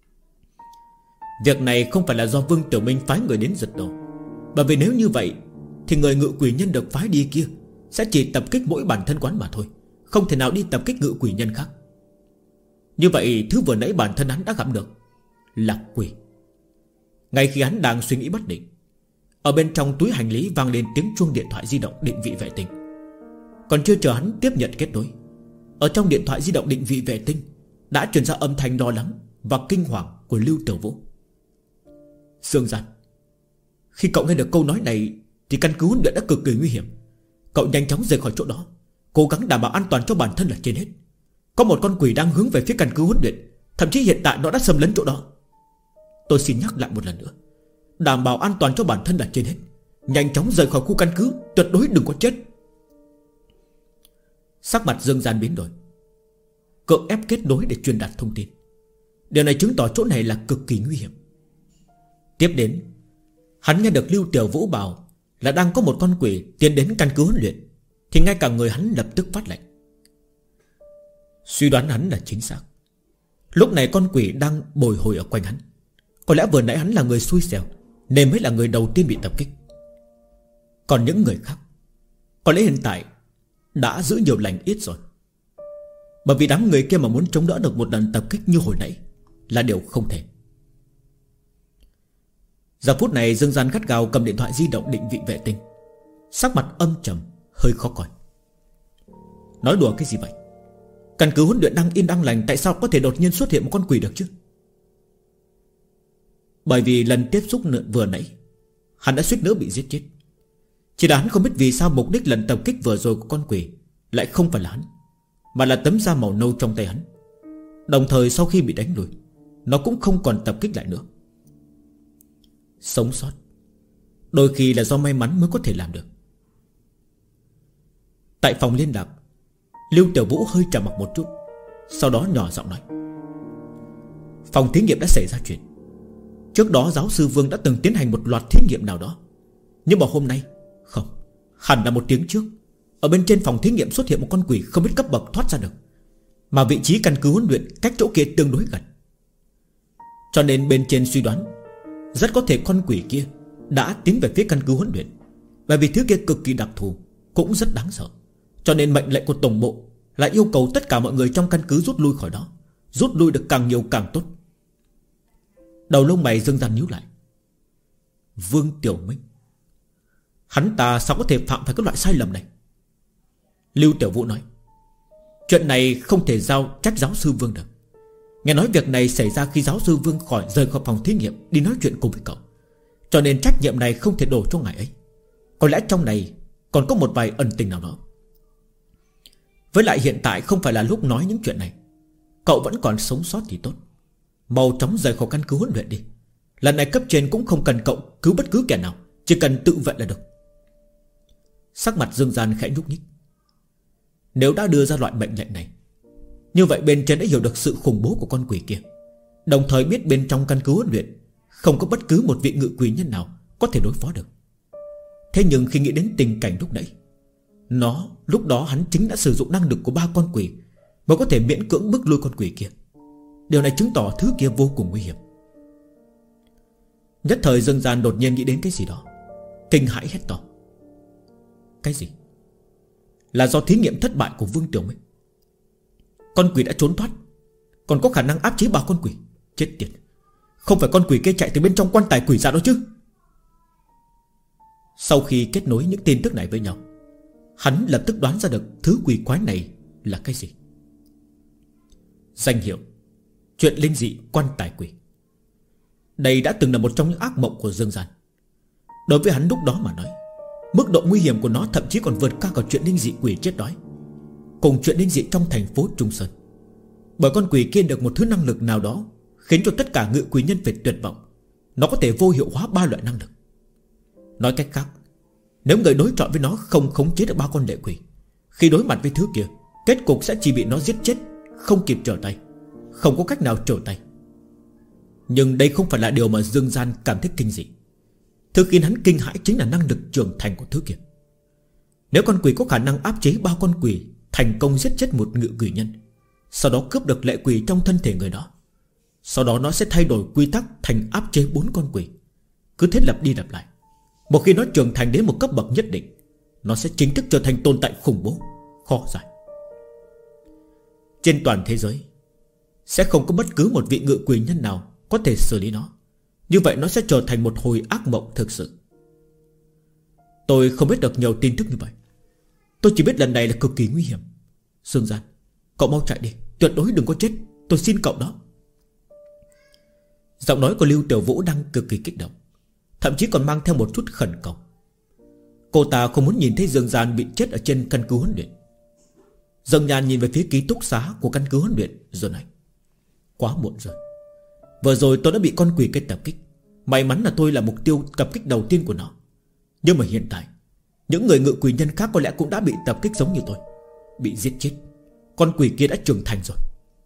Việc này không phải là do Vương Tiểu Minh phái người đến giật đồ, bởi vì nếu như vậy thì người ngự quỷ nhân được phái đi kia sẽ chỉ tập kích mỗi bản thân quán mà thôi, không thể nào đi tập kích ngự quỷ nhân khác. Như vậy thứ vừa nãy bản thân hắn đã gặp được là quỷ. Ngay khi hắn đang suy nghĩ bất định, ở bên trong túi hành lý vang lên tiếng chuông điện thoại di động định vị vệ tinh. Còn chưa chờ hắn tiếp nhận kết nối, ở trong điện thoại di động định vị vệ tinh đã truyền ra âm thanh lo lắng và kinh hoàng của Lưu Tiểu Vũ. Dương Gian, khi cậu nghe được câu nói này thì căn cứ huấn luyện đã cực kỳ nguy hiểm. Cậu nhanh chóng rời khỏi chỗ đó, cố gắng đảm bảo an toàn cho bản thân là trên hết. Có một con quỷ đang hướng về phía căn cứ huấn luyện, thậm chí hiện tại nó đã xâm lấn chỗ đó. Tôi xin nhắc lại một lần nữa, đảm bảo an toàn cho bản thân là trên hết. Nhanh chóng rời khỏi khu căn cứ, tuyệt đối đừng có chết. Sắc mặt Dương Gian biến đổi, cưỡng ép kết nối để truyền đạt thông tin. Điều này chứng tỏ chỗ này là cực kỳ nguy hiểm. Tiếp đến, hắn nghe được Lưu Tiểu Vũ bảo là đang có một con quỷ tiến đến căn cứ huấn luyện, thì ngay cả người hắn lập tức phát lệnh. Suy đoán hắn là chính xác. Lúc này con quỷ đang bồi hồi ở quanh hắn. Có lẽ vừa nãy hắn là người xui xẻo nên mới là người đầu tiên bị tập kích. Còn những người khác có lẽ hiện tại đã giữ nhiều lành ít rồi. Bởi vì đám người kia mà muốn chống đỡ được một lần tập kích như hồi nãy là điều không thể. Giờ phút này Dương Gian gắt gao cầm điện thoại di động định vị vệ tinh, sắc mặt âm trầm, hơi khó coi. Nói đùa cái gì vậy? Căn cứ huấn luyện đang yên đang lành, tại sao có thể đột nhiên xuất hiện một con quỷ được chứ? Bởi vì lần tiếp xúc vừa nãy hắn đã suýt nữa bị giết chết. Chỉ là hắn không biết vì sao mục đích lần tập kích vừa rồi của con quỷ lại không phải là hắn, mà là tấm da màu nâu trong tay hắn. Đồng thời sau khi bị đánh lùi, nó cũng không còn tập kích lại nữa. Sống sót đôi khi là do may mắn mới có thể làm được. Tại phòng liên lạc, Lưu Tiểu Vũ hơi trầm mặc một chút, sau đó nhỏ giọng nói: phòng thí nghiệm đã xảy ra chuyện. Trước đó giáo sư Vương đã từng tiến hành một loạt thí nghiệm nào đó, nhưng mà hôm nay không, hẳn là một tiếng trước, ở bên trên phòng thí nghiệm xuất hiện một con quỷ không biết cấp bậc thoát ra được, mà vị trí căn cứ huấn luyện cách chỗ kia tương đối gần. Cho nên bên trên suy đoán rất có thể con quỷ kia đã tiến về phía căn cứ huấn luyện. Và vì thứ kia cực kỳ đặc thù, cũng rất đáng sợ, cho nên mệnh lệnh của tổng bộ lại yêu cầu tất cả mọi người trong căn cứ rút lui khỏi đó. Rút lui được càng nhiều càng tốt. Đầu lông mày Dương Gian nhíu lại. Vương Tiểu Minh, hắn ta sao có thể phạm phải các loại sai lầm này? Lưu Tiểu Vũ nói: chuyện này không thể giao trách giáo sư Vương được. Nghe nói việc này xảy ra khi giáo sư Vương rời khỏi phòng thí nghiệm đi nói chuyện cùng với cậu, cho nên trách nhiệm này không thể đổ cho ngài ấy. Có lẽ trong này còn có một vài ẩn tình nào đó. Với lại hiện tại không phải là lúc nói những chuyện này. Cậu vẫn còn sống sót thì tốt, mau chóng rời khỏi căn cứ huấn luyện đi. Lần này cấp trên cũng không cần cậu cứu bất cứ kẻ nào, chỉ cần tự vệ là được. Sắc mặt Dương Gian khẽ nhúc nhích. Nếu đã đưa ra loại mệnh lệnh này, như vậy bên trên đã hiểu được sự khủng bố của con quỷ kia, đồng thời biết bên trong căn cứ huấn luyện không có bất cứ một vị ngự quỷ nhân nào có thể đối phó được. Thế nhưng khi nghĩ đến tình cảnh lúc nãy, lúc đó hắn chính đã sử dụng năng lực của 3 con quỷ mới có thể miễn cưỡng bức lui con quỷ kia. Điều này chứng tỏ thứ kia vô cùng nguy hiểm. Nhất thời Dương Gian đột nhiên nghĩ đến cái gì đó, kinh hãi hét to. Cái gì? Là do thí nghiệm thất bại của Vương Tiểu Minh. Con quỷ đã trốn thoát, còn có khả năng áp chế 3 con quỷ. Chết tiệt, không phải con quỷ kia chạy từ bên trong quan tài quỷ ra đó chứ? Sau khi kết nối những tin tức này với nhau, hắn lập tức đoán ra được thứ quỷ quái này là cái gì. Danh hiệu: chuyện linh dị quan tài quỷ. Đây đã từng là một trong những ác mộng của Dương Gian. Đối với hắn lúc đó mà nói, mức độ nguy hiểm của nó thậm chí còn vượt qua cả chuyện linh dị quỷ chết đói, cùng chuyện linh dị trong thành phố Trung Sơn. Bởi con quỷ kia được một thứ năng lực nào đó khiến cho tất cả ngự quỷ nhân phải tuyệt vọng. Nó có thể vô hiệu hóa 3 loại năng lực. Nói cách khác, nếu người đối chọi với nó không khống chế được 3 con lệ quỷ, khi đối mặt với thứ kia, kết cục sẽ chỉ bị nó giết chết, không kịp trở tay, không có cách nào trở tay. Nhưng đây không phải là điều mà Dương Gian cảm thấy kinh dị. Thứ khiến hắn kinh hãi chính là năng lực trưởng thành của thứ kia. Nếu con quỷ có khả năng áp chế 3 con quỷ, thành công giết chết một ngự quỷ nhân, sau đó cướp được lệ quỷ trong thân thể người đó, sau đó nó sẽ thay đổi quy tắc thành áp chế 4 con quỷ, cứ thế lặp đi lặp lại. Một khi nó trưởng thành đến một cấp bậc nhất định, nó sẽ chính thức trở thành tồn tại khủng bố, khó giải. Trên toàn thế giới sẽ không có bất cứ một vị ngự quỷ nhân nào có thể xử lý nó. Như vậy nó sẽ trở thành một hồi ác mộng thực sự. Tôi không biết được nhiều tin tức như vậy. Tôi chỉ biết lần này là cực kỳ nguy hiểm. Dương Gian, cậu mau chạy đi, tuyệt đối đừng có chết, tôi xin cậu đó. Giọng nói của Lưu Tiểu Vũ đang cực kỳ kích động, thậm chí còn mang theo một chút khẩn cầu. Cô ta không muốn nhìn thấy Dương Gian bị chết ở trên căn cứ huấn luyện. Dương Nhan nhìn về phía ký túc xá của căn cứ huấn luyện rồi nói: quá muộn rồi. Vừa rồi tôi đã bị con quỷ kia tập kích. May mắn là tôi là mục tiêu tập kích đầu tiên của nó. Nhưng mà hiện tại những người ngự quỷ nhân khác có lẽ cũng đã bị tập kích giống như tôi, bị giết chết. Con quỷ kia đã trưởng thành rồi.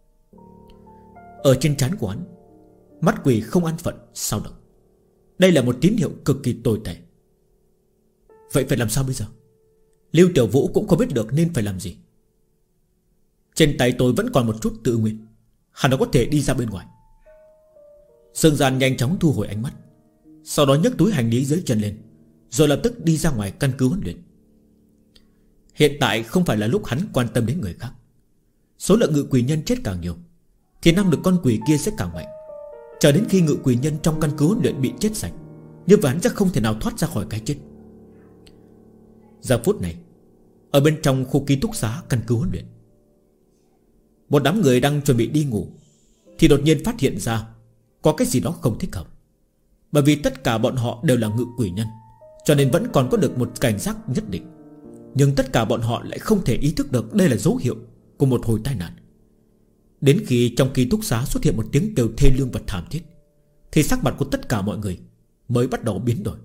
Ở trên trán của hắn, mắt quỷ không an phận sao động. Đây là một tín hiệu cực kỳ tồi tệ. Vậy phải làm sao bây giờ? Lưu Tiểu Vũ cũng không biết được nên phải làm gì. Trên tay tôi vẫn còn một chút tự nguyên, hẳn nó có thể đi ra bên ngoài. Dương Gian nhanh chóng thu hồi ánh mắt, sau đó nhấc túi hành lý dưới chân lên, rồi lập tức đi ra ngoài căn cứ huấn luyện. Hiện tại không phải là lúc hắn quan tâm đến người khác. Số lượng ngự quỷ nhân chết càng nhiều thì năng lực con quỷ kia sẽ càng mạnh. Chờ đến khi ngự quỷ nhân trong căn cứ huấn luyện bị chết sạch, như vậy hắn sẽ không thể nào thoát ra khỏi cái chết. Giờ phút này, ở bên trong khu ký túc xá căn cứ huấn luyện, một đám người đang chuẩn bị đi ngủ thì đột nhiên phát hiện ra có cái gì đó không thích hợp. Bởi vì tất cả bọn họ đều là ngự quỷ nhân, cho nên vẫn còn có được một cảnh giác nhất định. Nhưng tất cả bọn họ lại không thể ý thức được đây là dấu hiệu của một hồi tai nạn. Đến khi trong ký túc xá xuất hiện một tiếng kêu thê lương và thảm thiết, thì sắc mặt của tất cả mọi người mới bắt đầu biến đổi.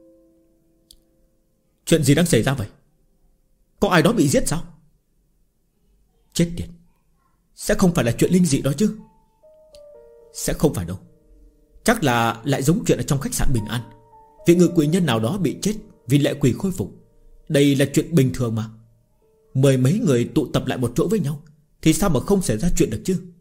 Chuyện gì đang xảy ra vậy? Có ai đó bị giết sao? Chết tiệt, sẽ không phải là chuyện linh dị đó chứ? Sẽ không phải đâu. Chắc là lại giống chuyện ở trong khách sạn Bình An, vị ngự quỷ nhân nào đó bị chết vì lệ quỷ khôi phục. Đây là chuyện bình thường mà. Mười mấy người tụ tập lại một chỗ với nhau thì sao mà không xảy ra chuyện được chứ?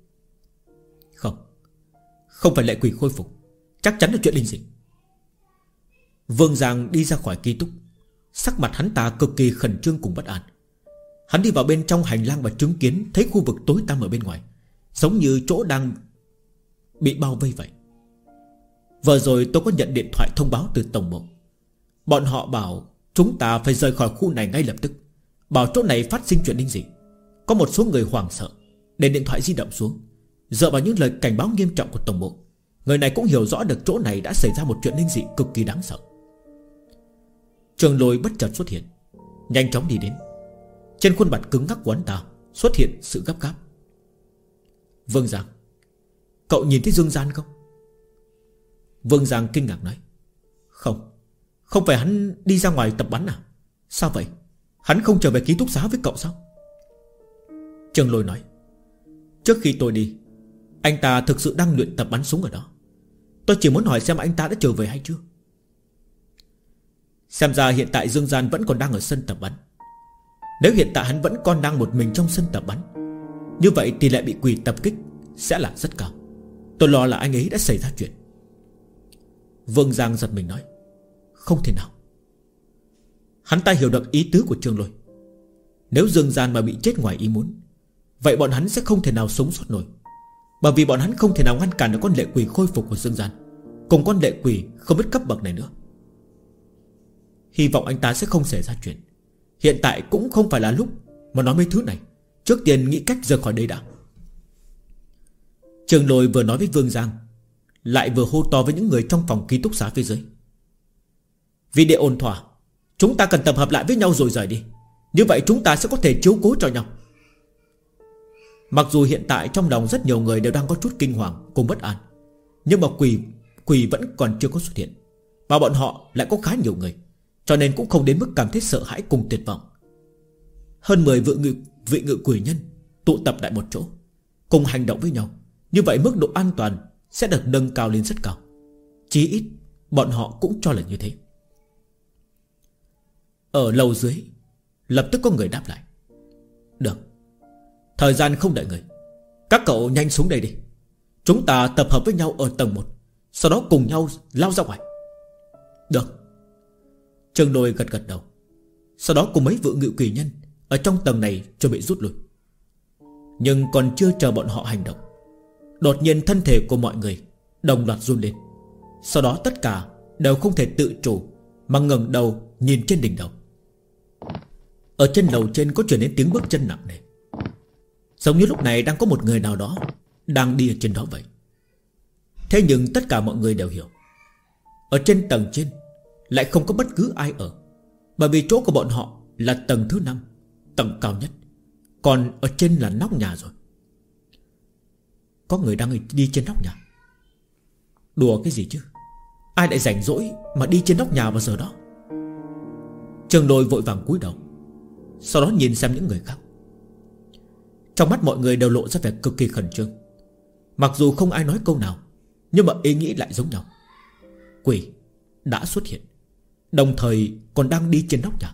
Không phải lệ quỷ khôi phục, chắc chắn là chuyện linh dị. Vương Giang đi ra khỏi ký túc, sắc mặt hắn ta cực kỳ khẩn trương cùng bất an. Hắn đi vào bên trong hành lang và chứng kiến thấy khu vực tối tăm ở bên ngoài, giống như chỗ đang bị bao vây vậy. Vừa rồi tôi có nhận điện thoại thông báo từ tổng bộ. Bọn họ bảo chúng ta phải rời khỏi khu này ngay lập tức, bảo chỗ này phát sinh chuyện linh dị. Có một số người hoảng sợ để điện thoại di động xuống. Dựa vào những lời cảnh báo nghiêm trọng của tổng bộ, người này cũng hiểu rõ được chỗ này đã xảy ra một chuyện linh dị cực kỳ đáng sợ. Trường Lôi bất chợt xuất hiện, nhanh chóng đi đến. Trên khuôn mặt cứng ngắc của hắn ta xuất hiện sự gấp gáp. Vương Giang, cậu nhìn thấy Dương Gian không? Vương Giang kinh ngạc nói: Không phải hắn đi ra ngoài tập bắn à? Sao vậy? Hắn không trở về ký túc xá với cậu sao? Trường Lôi nói: trước khi tôi đi, anh ta thực sự đang luyện tập bắn súng ở đó. Tôi chỉ muốn hỏi xem anh ta đã trở về hay chưa. Xem ra hiện tại Dương Gian vẫn còn đang ở sân tập bắn. Nếu hiện tại hắn vẫn còn đang một mình trong sân tập bắn, như vậy tỷ lệ bị quỷ tập kích sẽ là rất cao. Tôi lo là anh ấy đã xảy ra chuyện. Vương Giang giật mình nói: không thể nào. Hắn ta hiểu được ý tứ của Trương Lôi. Nếu Dương Gian mà bị chết ngoài ý muốn, vậy bọn hắn sẽ không thể nào sống sót nổi. Bởi vì bọn hắn không thể nào ngăn cản được con lệ quỷ khôi phục của Dương Gian cùng con lệ quỷ không biết cấp bậc này nữa. Hy vọng anh ta sẽ không xảy ra chuyện. Hiện tại cũng không phải là lúc mà nói mấy thứ này. Trước tiên nghĩ cách rời khỏi đây đã. Trường Lôi vừa nói với Vương Giang, lại vừa hô to với những người trong phòng ký túc xá phía dưới: vì để ổn thỏa, chúng ta cần tập hợp lại với nhau rồi rời đi. Như vậy chúng ta sẽ có thể chiếu cố cho nhau. Mặc dù hiện tại trong lòng rất nhiều người đều đang có chút kinh hoàng cùng bất an, nhưng mà quỷ vẫn còn chưa có xuất hiện, và bọn họ lại có khá nhiều người, cho nên cũng không đến mức cảm thấy sợ hãi cùng tuyệt vọng. Hơn 10 vị ngự quỷ nhân tụ tập tại một chỗ, cùng hành động với nhau, như vậy mức độ an toàn sẽ được nâng cao lên rất cao. Chí ít bọn họ cũng cho là như thế. Ở lầu dưới lập tức có người đáp lại: được, thời gian không đợi người, các cậu nhanh xuống đây đi. Chúng ta tập hợp với nhau ở tầng 1, sau đó cùng nhau lao ra ngoài. Được. Trương Lôi gật gật đầu. Sau đó cùng mấy vị ngự quỷ nhân ở trong tầng này chuẩn bị rút lui. Nhưng còn chưa chờ bọn họ hành động, đột nhiên thân thể của mọi người đồng loạt run lên. Sau đó tất cả đều không thể tự chủ mà ngẩng đầu nhìn trên đỉnh đầu. Ở trên lầu trên có truyền đến tiếng bước chân nặng nề, giống như lúc này đang có một người nào đó đang đi ở trên đó vậy. Thế nhưng tất cả mọi người đều hiểu, ở trên tầng trên lại không có bất cứ ai ở, bởi vì chỗ của bọn họ là tầng thứ 5, tầng cao nhất. Còn ở trên là nóc nhà rồi. Có người đang đi trên nóc nhà. Đùa cái gì chứ, ai lại rảnh rỗi mà đi trên nóc nhà vào giờ đó. Trường Lôi vội vàng cúi đầu, sau đó nhìn xem những người khác. Trong mắt mọi người đều lộ ra vẻ cực kỳ khẩn trương. Mặc dù không ai nói câu nào, nhưng mà ý nghĩ lại giống nhau. Quỷ đã xuất hiện, đồng thời còn đang đi trên nóc nhà.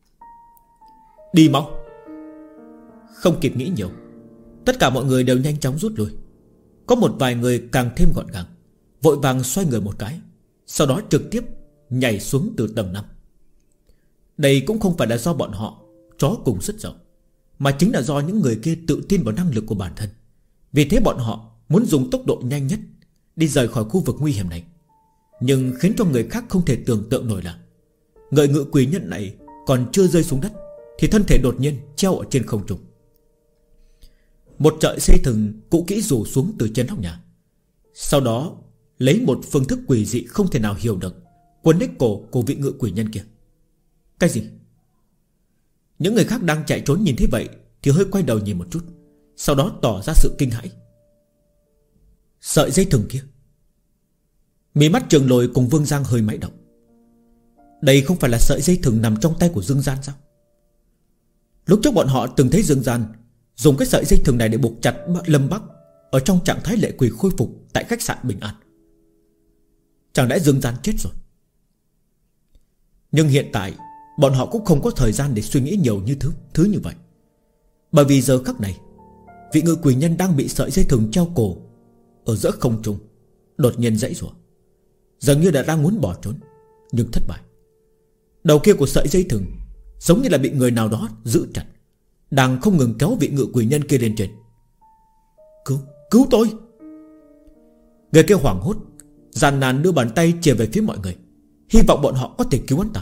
Đi mau. Không kịp nghĩ nhiều, tất cả mọi người đều nhanh chóng rút lui. Có một vài người càng thêm gọn gàng, vội vàng xoay người một cái, sau đó trực tiếp nhảy xuống từ tầng 5. Đây cũng không phải là do bọn họ chó cùng sức rộng, mà chính là do những người kia tự tin vào năng lực của bản thân. Vì thế bọn họ muốn dùng tốc độ nhanh nhất đi rời khỏi khu vực nguy hiểm này. Nhưng khiến cho người khác không thể tưởng tượng nổi là người ngự quỷ nhân này còn chưa rơi xuống đất thì thân thể đột nhiên treo ở trên không trung. Một sợi dây thừng cũ kỹ rủ xuống từ trên nóc nhà, sau đó lấy một phương thức quỷ dị không thể nào hiểu được quấn lấy cổ của vị ngự quỷ nhân kia. Cái gì? Những người khác đang chạy trốn nhìn thấy vậy thì hơi quay đầu nhìn một chút, sau đó tỏ ra sự kinh hãi. Sợi dây thừng kia. Mí mắt Trường Lôi cùng Vương Giang hơi máy động. Đây không phải là sợi dây thừng nằm trong tay của Dương Gian sao? Lúc trước bọn họ từng thấy Dương Gian dùng cái sợi dây thừng này để buộc chặt Lâm Bắc ở trong trạng thái lệ quỷ khôi phục tại khách sạn Bình An. Chẳng lẽ Dương Gian chết rồi? Nhưng hiện tại bọn họ cũng không có thời gian để suy nghĩ nhiều như thứ như vậy. Bởi vì giờ khắc này, vị ngự quỷ nhân đang bị sợi dây thừng treo cổ ở giữa không trung đột nhiên giãy giụa, dường như là đang muốn bỏ trốn, nhưng thất bại. Đầu kia của sợi dây thừng giống như là bị người nào đó giữ chặt, đang không ngừng kéo vị ngự quỷ nhân kia lên trên. Cứu tôi! Người kia hoảng hốt, gian nan đưa bàn tay chìa về phía mọi người, hy vọng bọn họ có thể cứu hắn ta.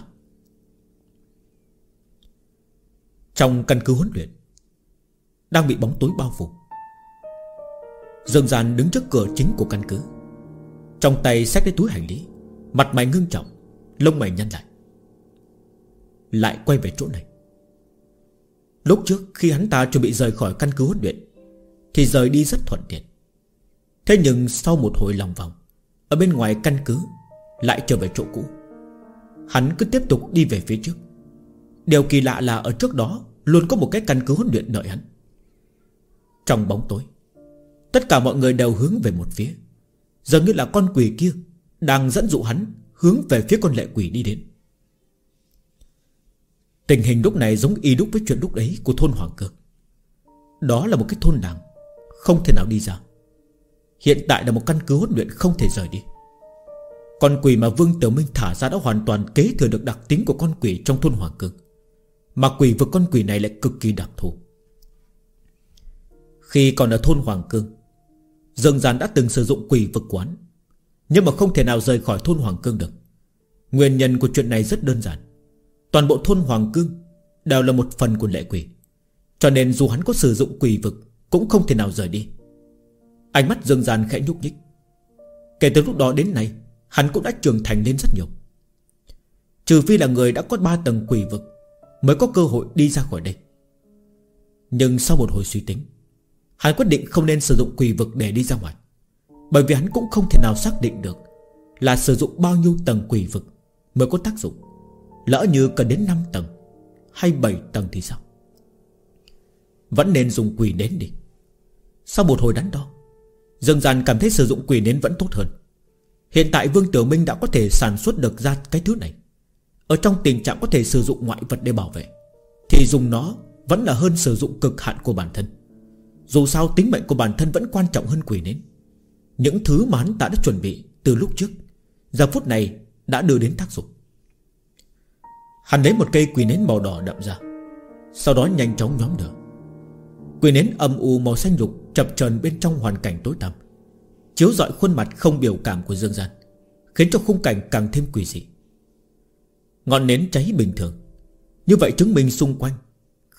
Trong căn cứ huấn luyện đang bị bóng tối bao phủ, Dương Gian đứng trước cửa chính của căn cứ, trong tay xách lấy túi hành lý, mặt mày ngưng trọng, lông mày nhăn lại. Lại quay về chỗ này. Lúc trước khi hắn ta chuẩn bị rời khỏi căn cứ huấn luyện thì rời đi rất thuận tiện. Thế nhưng sau một hồi lòng vòng, ở bên ngoài căn cứ lại trở về chỗ cũ. Hắn cứ tiếp tục đi về phía trước. Điều kỳ lạ là ở trước đó luôn có một cái căn cứ huấn luyện đợi hắn. Trong bóng tối, tất cả mọi người đều hướng về một phía, dường như là con quỷ kia đang dẫn dụ hắn hướng về phía con lệ quỷ đi đến. Tình hình lúc này giống y đúc với chuyện lúc đấy của thôn Hoàng Cương. Đó là một cái thôn làng không thể nào đi ra, hiện tại là một căn cứ huấn luyện không thể rời đi. Con quỷ mà Vương Tiểu Minh thả ra đã hoàn toàn kế thừa được đặc tính của con quỷ trong thôn Hoàng Cương, mà quỷ vực con quỷ này lại cực kỳ đặc thù. Khi còn ở thôn Hoàng Cương, Dương Gian đã từng sử dụng quỷ vực quán, nhưng mà không thể nào rời khỏi thôn Hoàng Cương được. Nguyên nhân của chuyện này rất đơn giản. Toàn bộ thôn Hoàng Cương đều là một phần của lệ quỷ, cho nên dù hắn có sử dụng quỷ vực cũng không thể nào rời đi. Ánh mắt Dương Gian khẽ nhúc nhích. Kể từ lúc đó đến nay, hắn cũng đã trưởng thành lên rất nhiều. Trừ phi là người đã có 3 tầng quỷ vực mới có cơ hội đi ra khỏi đây. Nhưng sau một hồi suy tính, hắn quyết định không nên sử dụng quỷ vực để đi ra ngoài, bởi vì hắn cũng không thể nào xác định được là sử dụng bao nhiêu tầng quỷ vực mới có tác dụng. Lỡ như cần đến 5 tầng hay 7 tầng thì sao? Vẫn nên dùng quỷ nến đi. Sau một hồi đắn đo, Dương Gian cảm thấy sử dụng quỷ nến vẫn tốt hơn. Hiện tại Vương Tiểu Minh đã có thể sản xuất được ra cái thứ này. Ở trong tình trạng có thể sử dụng ngoại vật để bảo vệ, thì dùng nó vẫn là hơn sử dụng cực hạn của bản thân. Dù sao tính mệnh của bản thân vẫn quan trọng hơn quỷ nến. Những thứ mà hắn ta đã chuẩn bị từ lúc trước, giờ phút này đã đưa đến tác dụng. Hắn lấy một cây quỷ nến màu đỏ đậm ra, sau đó nhanh chóng nhóm lửa. Quỷ nến âm u màu xanh lục chập chờn bên trong hoàn cảnh tối tăm, chiếu rọi khuôn mặt không biểu cảm của Dương Gian, khiến cho khung cảnh càng thêm quỷ dị. Ngọn nến cháy bình thường, như vậy chứng minh xung quanh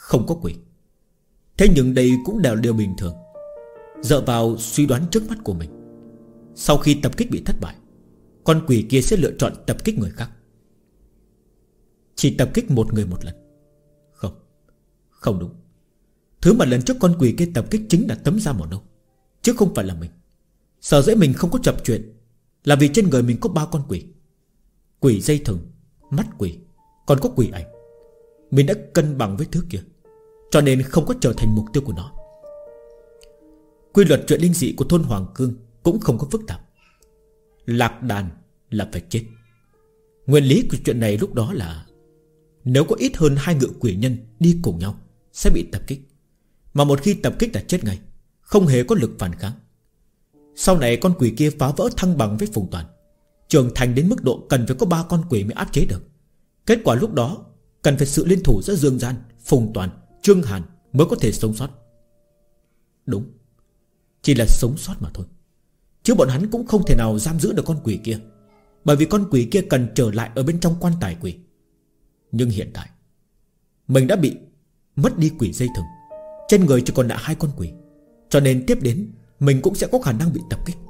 không có quỷ. Thế nhưng đây cũng đều là điều bình thường. Dựa vào suy đoán trước mắt của mình, sau khi tập kích bị thất bại, con quỷ kia sẽ lựa chọn tập kích người khác. Chỉ tập kích một người một lần. Không đúng. Thứ mà lần trước con quỷ kia tập kích chính là tấm da màu nâu, chứ không phải là mình. Sở dĩ mình không có chập chuyện là vì trên người mình có 3 con quỷ: quỷ dây thừng, mắt quỷ, còn có quỷ ảnh. Mình đã cân bằng với thứ kia, cho nên không có trở thành mục tiêu của nó. Quy luật chuyện linh dị của thôn Hoàng Cương cũng không có phức tạp. Lạc đàn là phải chết. Nguyên lý của chuyện này lúc đó là nếu có ít hơn 2 ngự quỷ nhân đi cùng nhau sẽ bị tập kích. Mà một khi tập kích là chết ngay, không hề có lực phản kháng. Sau này con quỷ kia phá vỡ thăng bằng với Phùng Toàn, trưởng thành đến mức độ cần phải có 3 con quỷ mới áp chế được. Kết quả lúc đó cần phải sự liên thủ giữa Dương Gian, Phùng Toàn, Trương Hàn mới có thể sống sót. Đúng, chỉ là sống sót mà thôi, chứ bọn hắn cũng không thể nào giam giữ được con quỷ kia, bởi vì con quỷ kia cần trở lại ở bên trong quan tài quỷ. Nhưng hiện tại mình đã bị mất đi quỷ dây thừng, trên người chỉ còn lại 2 con quỷ, cho nên tiếp đến mình cũng sẽ có khả năng bị tập kích.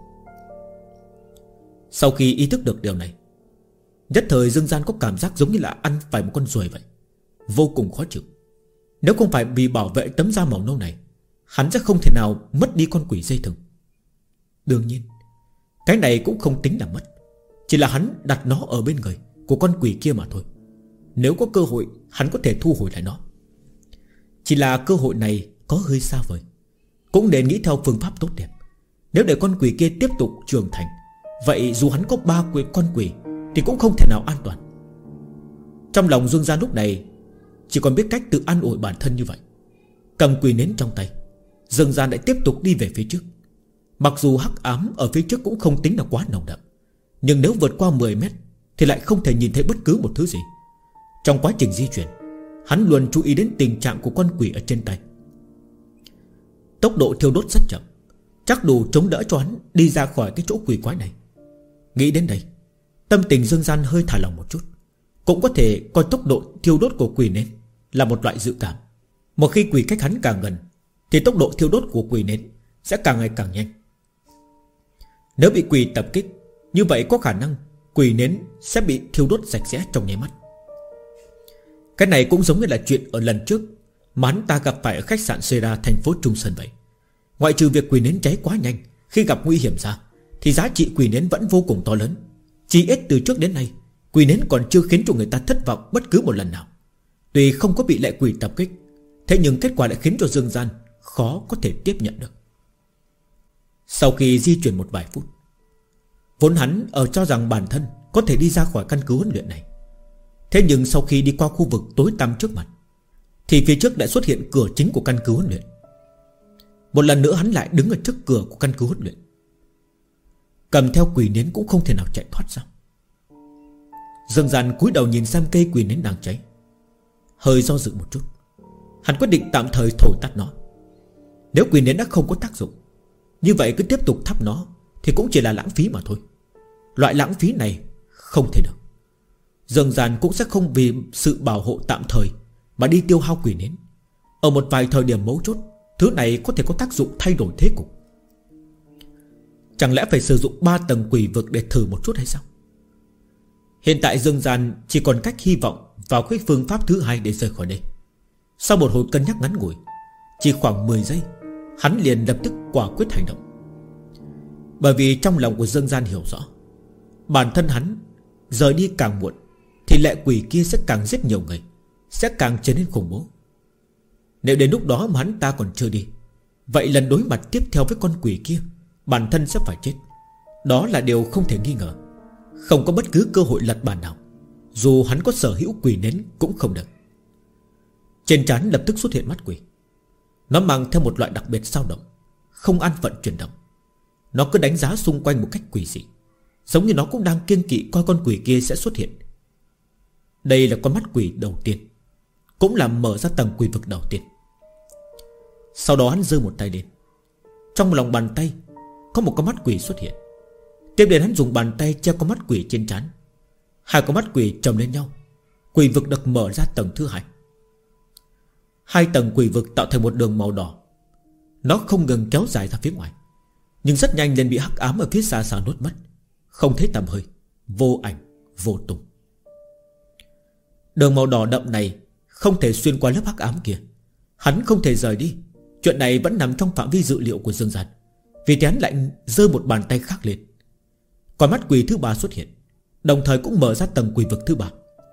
Sau khi ý thức được điều này, nhất thời Dương Gian có cảm giác giống như là ăn phải một con ruồi vậy, vô cùng khó chịu. Nếu không phải vì bảo vệ tấm da màu nâu này, hắn sẽ không thể nào mất đi con quỷ dây thừng. Đương nhiên cái này cũng không tính là mất, chỉ là hắn đặt nó ở bên người của con quỷ kia mà thôi. Nếu có cơ hội hắn có thể thu hồi lại nó. Chỉ là cơ hội này có hơi xa vời. Cũng nên nghĩ theo phương pháp tốt đẹp. Nếu để con quỷ kia tiếp tục trưởng thành, vậy dù hắn có 3 con quỷ thì cũng không thể nào an toàn. Trong lòng Dương Gian lúc này chỉ còn biết cách tự an ủi bản thân như vậy. Cầm quỷ nến trong tay, Dương Gian lại tiếp tục đi về phía trước. Mặc dù hắc ám ở phía trước cũng không tính là quá nồng đậm, nhưng nếu vượt qua 10 mét thì lại không thể nhìn thấy bất cứ một thứ gì. Trong quá trình di chuyển, hắn luôn chú ý đến tình trạng của con quỷ ở trên tay. Tốc độ thiêu đốt rất chậm, chắc đủ chống đỡ cho hắn đi ra khỏi cái chỗ quỷ quái này. Nghĩ đến đây, tâm tình Dương Gian hơi thả lỏng một chút. Cũng có thể coi tốc độ thiêu đốt của quỷ nến là một loại dự cảm. Một khi quỷ cách hắn càng gần thì tốc độ thiêu đốt của quỷ nến sẽ càng ngày càng nhanh. Nếu bị quỷ tập kích, như vậy có khả năng quỷ nến sẽ bị thiêu đốt sạch sẽ trong nháy mắt. Cái này cũng giống như là chuyện ở lần trước mà hắn ta gặp phải ở khách sạn Sera thành phố Trung Sơn vậy. Ngoại trừ việc quỷ nến cháy quá nhanh khi gặp nguy hiểm ra, thì giá trị quỷ nến vẫn vô cùng to lớn. Chỉ ít từ trước đến nay, quỷ nến còn chưa khiến cho người ta thất vọng bất cứ một lần nào. Tuy không có bị lệ quỷ tập kích, thế nhưng kết quả lại khiến cho Dương Gian khó có thể tiếp nhận được. Sau khi di chuyển một vài phút, vốn hắn cho rằng bản thân có thể đi ra khỏi căn cứ huấn luyện này. Thế nhưng sau khi đi qua khu vực tối tăm trước mặt, thì phía trước lại xuất hiện cửa chính của căn cứ huấn luyện. Một lần nữa hắn lại đứng ở trước cửa của căn cứ huấn luyện. Cầm theo quỷ nến cũng không thể nào chạy thoát sao? Dương Gian cúi đầu nhìn xem cây quỷ nến đang cháy, hơi do dự một chút. Hắn quyết định tạm thời thổi tắt nó. Nếu quỷ nến đã không có tác dụng, như vậy cứ tiếp tục thắp nó thì cũng chỉ là lãng phí mà thôi. Loại lãng phí này không thể được. Dương Gian cũng sẽ không vì sự bảo hộ tạm thời mà đi tiêu hao quỷ nến. Ở một vài thời điểm mấu chốt, thứ này có thể có tác dụng thay đổi thế cục. Chẳng lẽ phải sử dụng 3 tầng quỷ vực để thử một chút hay sao? Hiện tại Dương Gian chỉ còn cách hy vọng vào cái phương pháp thứ 2 để rời khỏi đây. Sau một hồi cân nhắc ngắn ngủi, chỉ khoảng 10 giây, hắn liền lập tức quả quyết hành động. Bởi vì trong lòng của Dương Gian hiểu rõ, bản thân hắn rời đi càng muộn thì lệ quỷ kia sẽ càng giết nhiều người, sẽ càng trở nên khủng bố. Nếu đến lúc đó mà hắn ta còn chưa đi, vậy lần đối mặt tiếp theo với con quỷ kia, bản thân sẽ phải chết. Đó là điều không thể nghi ngờ. Không có bất cứ cơ hội lật bàn nào, dù hắn có sở hữu quỷ nến cũng không được. Trên trán lập tức xuất hiện mắt quỷ. Nó mang theo một loại đặc biệt dao động, không an phận chuyển động. Nó cứ đánh giá xung quanh một cách quỷ dị, giống như nó cũng đang kiêng kỵ coi con quỷ kia sẽ xuất hiện. Đây là con mắt quỷ đầu tiên, cũng là mở ra tầng quỷ vực đầu tiên. Sau đó hắn giơ một tay lên. Trong lòng bàn tay có một con mắt quỷ xuất hiện. Tiếp đến hắn dùng bàn tay che con mắt quỷ trên trán. Hai con mắt quỷ chồng lên nhau, quỷ vực được mở ra tầng thứ 2. Hai tầng quỷ vực tạo thành một đường màu đỏ. Nó không ngừng kéo dài ra phía ngoài, nhưng rất nhanh liền bị hắc ám ở phía xa xa nuốt mất, không thấy tầm hơi, vô ảnh vô tung. Đường màu đỏ đậm này không thể xuyên qua lớp hắc ám kia. Hắn không thể rời đi. Chuyện này vẫn nằm trong phạm vi dự liệu của Dương Gian. Vì thế hắn lại giơ một bàn tay khác lên. Con mắt quỷ thứ ba xuất hiện, đồng thời cũng mở ra tầng quỷ vực thứ ba.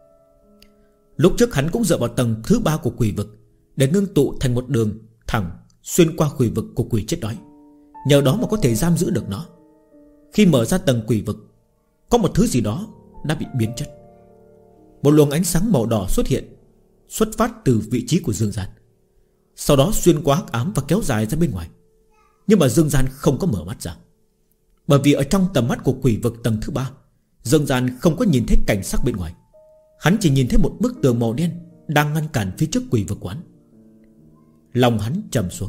Lúc trước hắn cũng dựa vào tầng thứ ba của quỷ vực để ngưng tụ thành một đường thẳng xuyên qua quỷ vực của quỷ chết đói. Nhờ đó mà có thể giam giữ được nó. Khi mở ra tầng quỷ vực, có một thứ gì đó đã bị biến chất. Một luồng ánh sáng màu đỏ xuất hiện, xuất phát từ vị trí của Dương Gian, sau đó xuyên qua hắc ám và kéo dài ra bên ngoài. Nhưng mà Dương Gian không có mở mắt ra, bởi vì ở trong tầm mắt của quỷ vực tầng thứ ba, Dương Gian không có nhìn thấy cảnh sắc bên ngoài. Hắn chỉ nhìn thấy một bức tường màu đen đang ngăn cản phía trước quỷ vực quán. Lòng hắn trầm xuống.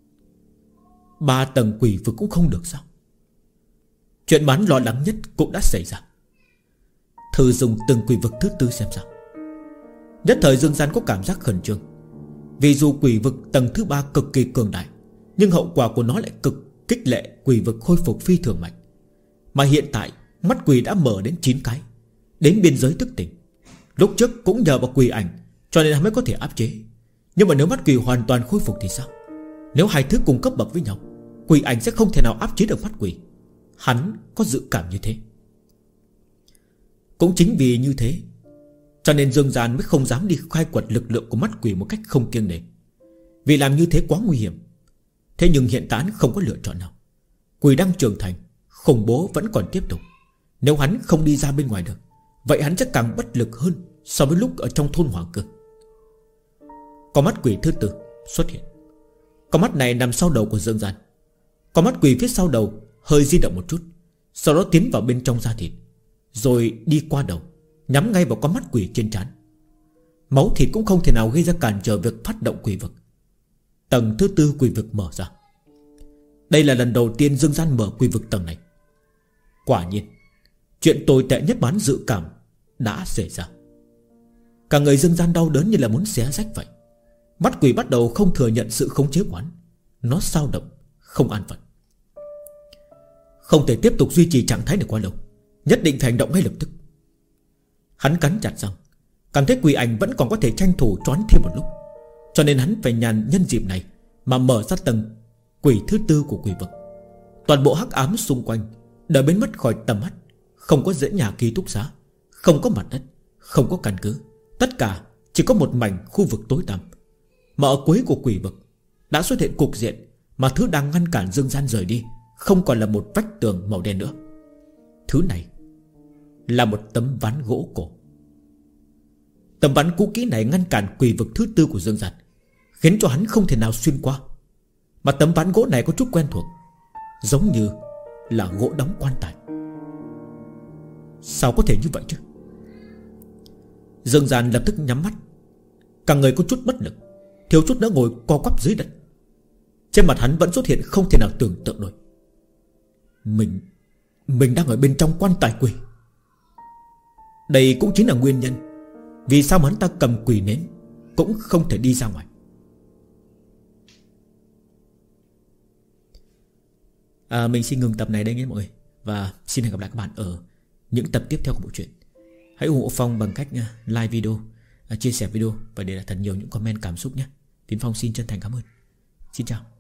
3 tầng quỷ vực cũng không được sao? Chuyện mà hắn lo lắng nhất cũng đã xảy ra. Thử dùng từng quỷ vực thứ tư xem sao. Nhất thời Dương Gian có cảm giác khẩn trương. Vì dù quỷ vực tầng thứ ba cực kỳ cường đại, nhưng hậu quả của nó lại cực kích lệ quỷ vực khôi phục phi thường mạnh. Mà hiện tại mắt quỷ đã mở đến 9 cái, đến biên giới thức tỉnh. Lúc trước cũng nhờ vào quỷ ảnh cho nên hắn mới có thể áp chế. Nhưng mà nếu mắt quỷ hoàn toàn khôi phục thì sao? Nếu hai thứ cùng cấp bậc với nhau, quỷ ảnh sẽ không thể nào áp chế được mắt quỷ. Hắn có dự cảm như thế. Cũng chính vì như thế cho nên Dương Gian mới không dám đi khai quật lực lượng của mắt quỷ một cách không kiêng nể. Vì làm như thế quá nguy hiểm. Thế nhưng hiện tại không có lựa chọn nào. Quỷ đang trưởng thành, khủng bố vẫn còn tiếp tục. Nếu hắn không đi ra bên ngoài được, vậy hắn chắc càng bất lực hơn so với lúc ở trong thôn Hoàng Cơ. Con mắt quỷ thứ tư xuất hiện. Con mắt này nằm sau đầu của Dương Gian. Con mắt quỷ phía sau đầu hơi di động một chút, sau đó tiến vào bên trong da thịt, rồi đi qua đầu, nhắm ngay vào con mắt quỷ trên trán. Máu thịt cũng không thể nào gây ra cản trở việc phát động quỷ vực. Tầng thứ tư quỷ vực mở ra. Đây là lần đầu tiên Dương Gian mở quỷ vực tầng này. Quả nhiên chuyện tồi tệ nhất bán dự cảm đã xảy ra. Cả người Dương Gian đau đớn như là muốn xé rách vậy. Mắt quỷ bắt đầu không thừa nhận sự khống chế của hắn. Nó xao động, không an phận. Không thể tiếp tục duy trì trạng thái này quá lâu, nhất định phải hành động ngay lập tức. Hắn cắn chặt răng, cảm thấy quỷ ảnh vẫn còn có thể tranh thủ choán thêm một lúc, cho nên hắn phải nhân dịp này mà mở ra tầng quỷ thứ tư của quỷ vực. Toàn bộ hắc ám xung quanh đã biến mất khỏi tầm mắt. Không có dãy nhà ký túc xá, không có mặt đất, không có căn cứ. Tất cả chỉ có một mảnh khu vực tối tăm. Mà ở cuối của quỷ vực đã xuất hiện cục diện mà thứ đang ngăn cản Dương Gian rời đi không còn là một vách tường màu đen nữa. Thứ này là một tấm ván gỗ cổ. Tấm ván cũ kỹ này ngăn cản quỷ vực thứ tư của Dương Gian, khiến cho hắn không thể nào xuyên qua. Mà tấm ván gỗ này có chút quen thuộc, giống như là gỗ đóng quan tài. Sao có thể như vậy chứ? Dương Gian lập tức nhắm mắt, cả người có chút bất lực, thiếu chút nữa ngồi co quắp dưới đất. Trên mặt hắn vẫn xuất hiện không thể nào tưởng tượng nổi. Mình đang ở bên trong quan tài quỷ. Đây cũng chính là nguyên nhân vì sao mà hắn ta cầm quỷ nến cũng không thể đi ra ngoài. Mình xin ngừng tập này đây nhé mọi người. Và xin hẹn gặp lại các bạn ở những tập tiếp theo của bộ truyện. Hãy ủng hộ Phong bằng cách like video, chia sẻ video và để lại thật nhiều những comment cảm xúc nhé. Tiến Phong xin chân thành cảm ơn. Xin chào.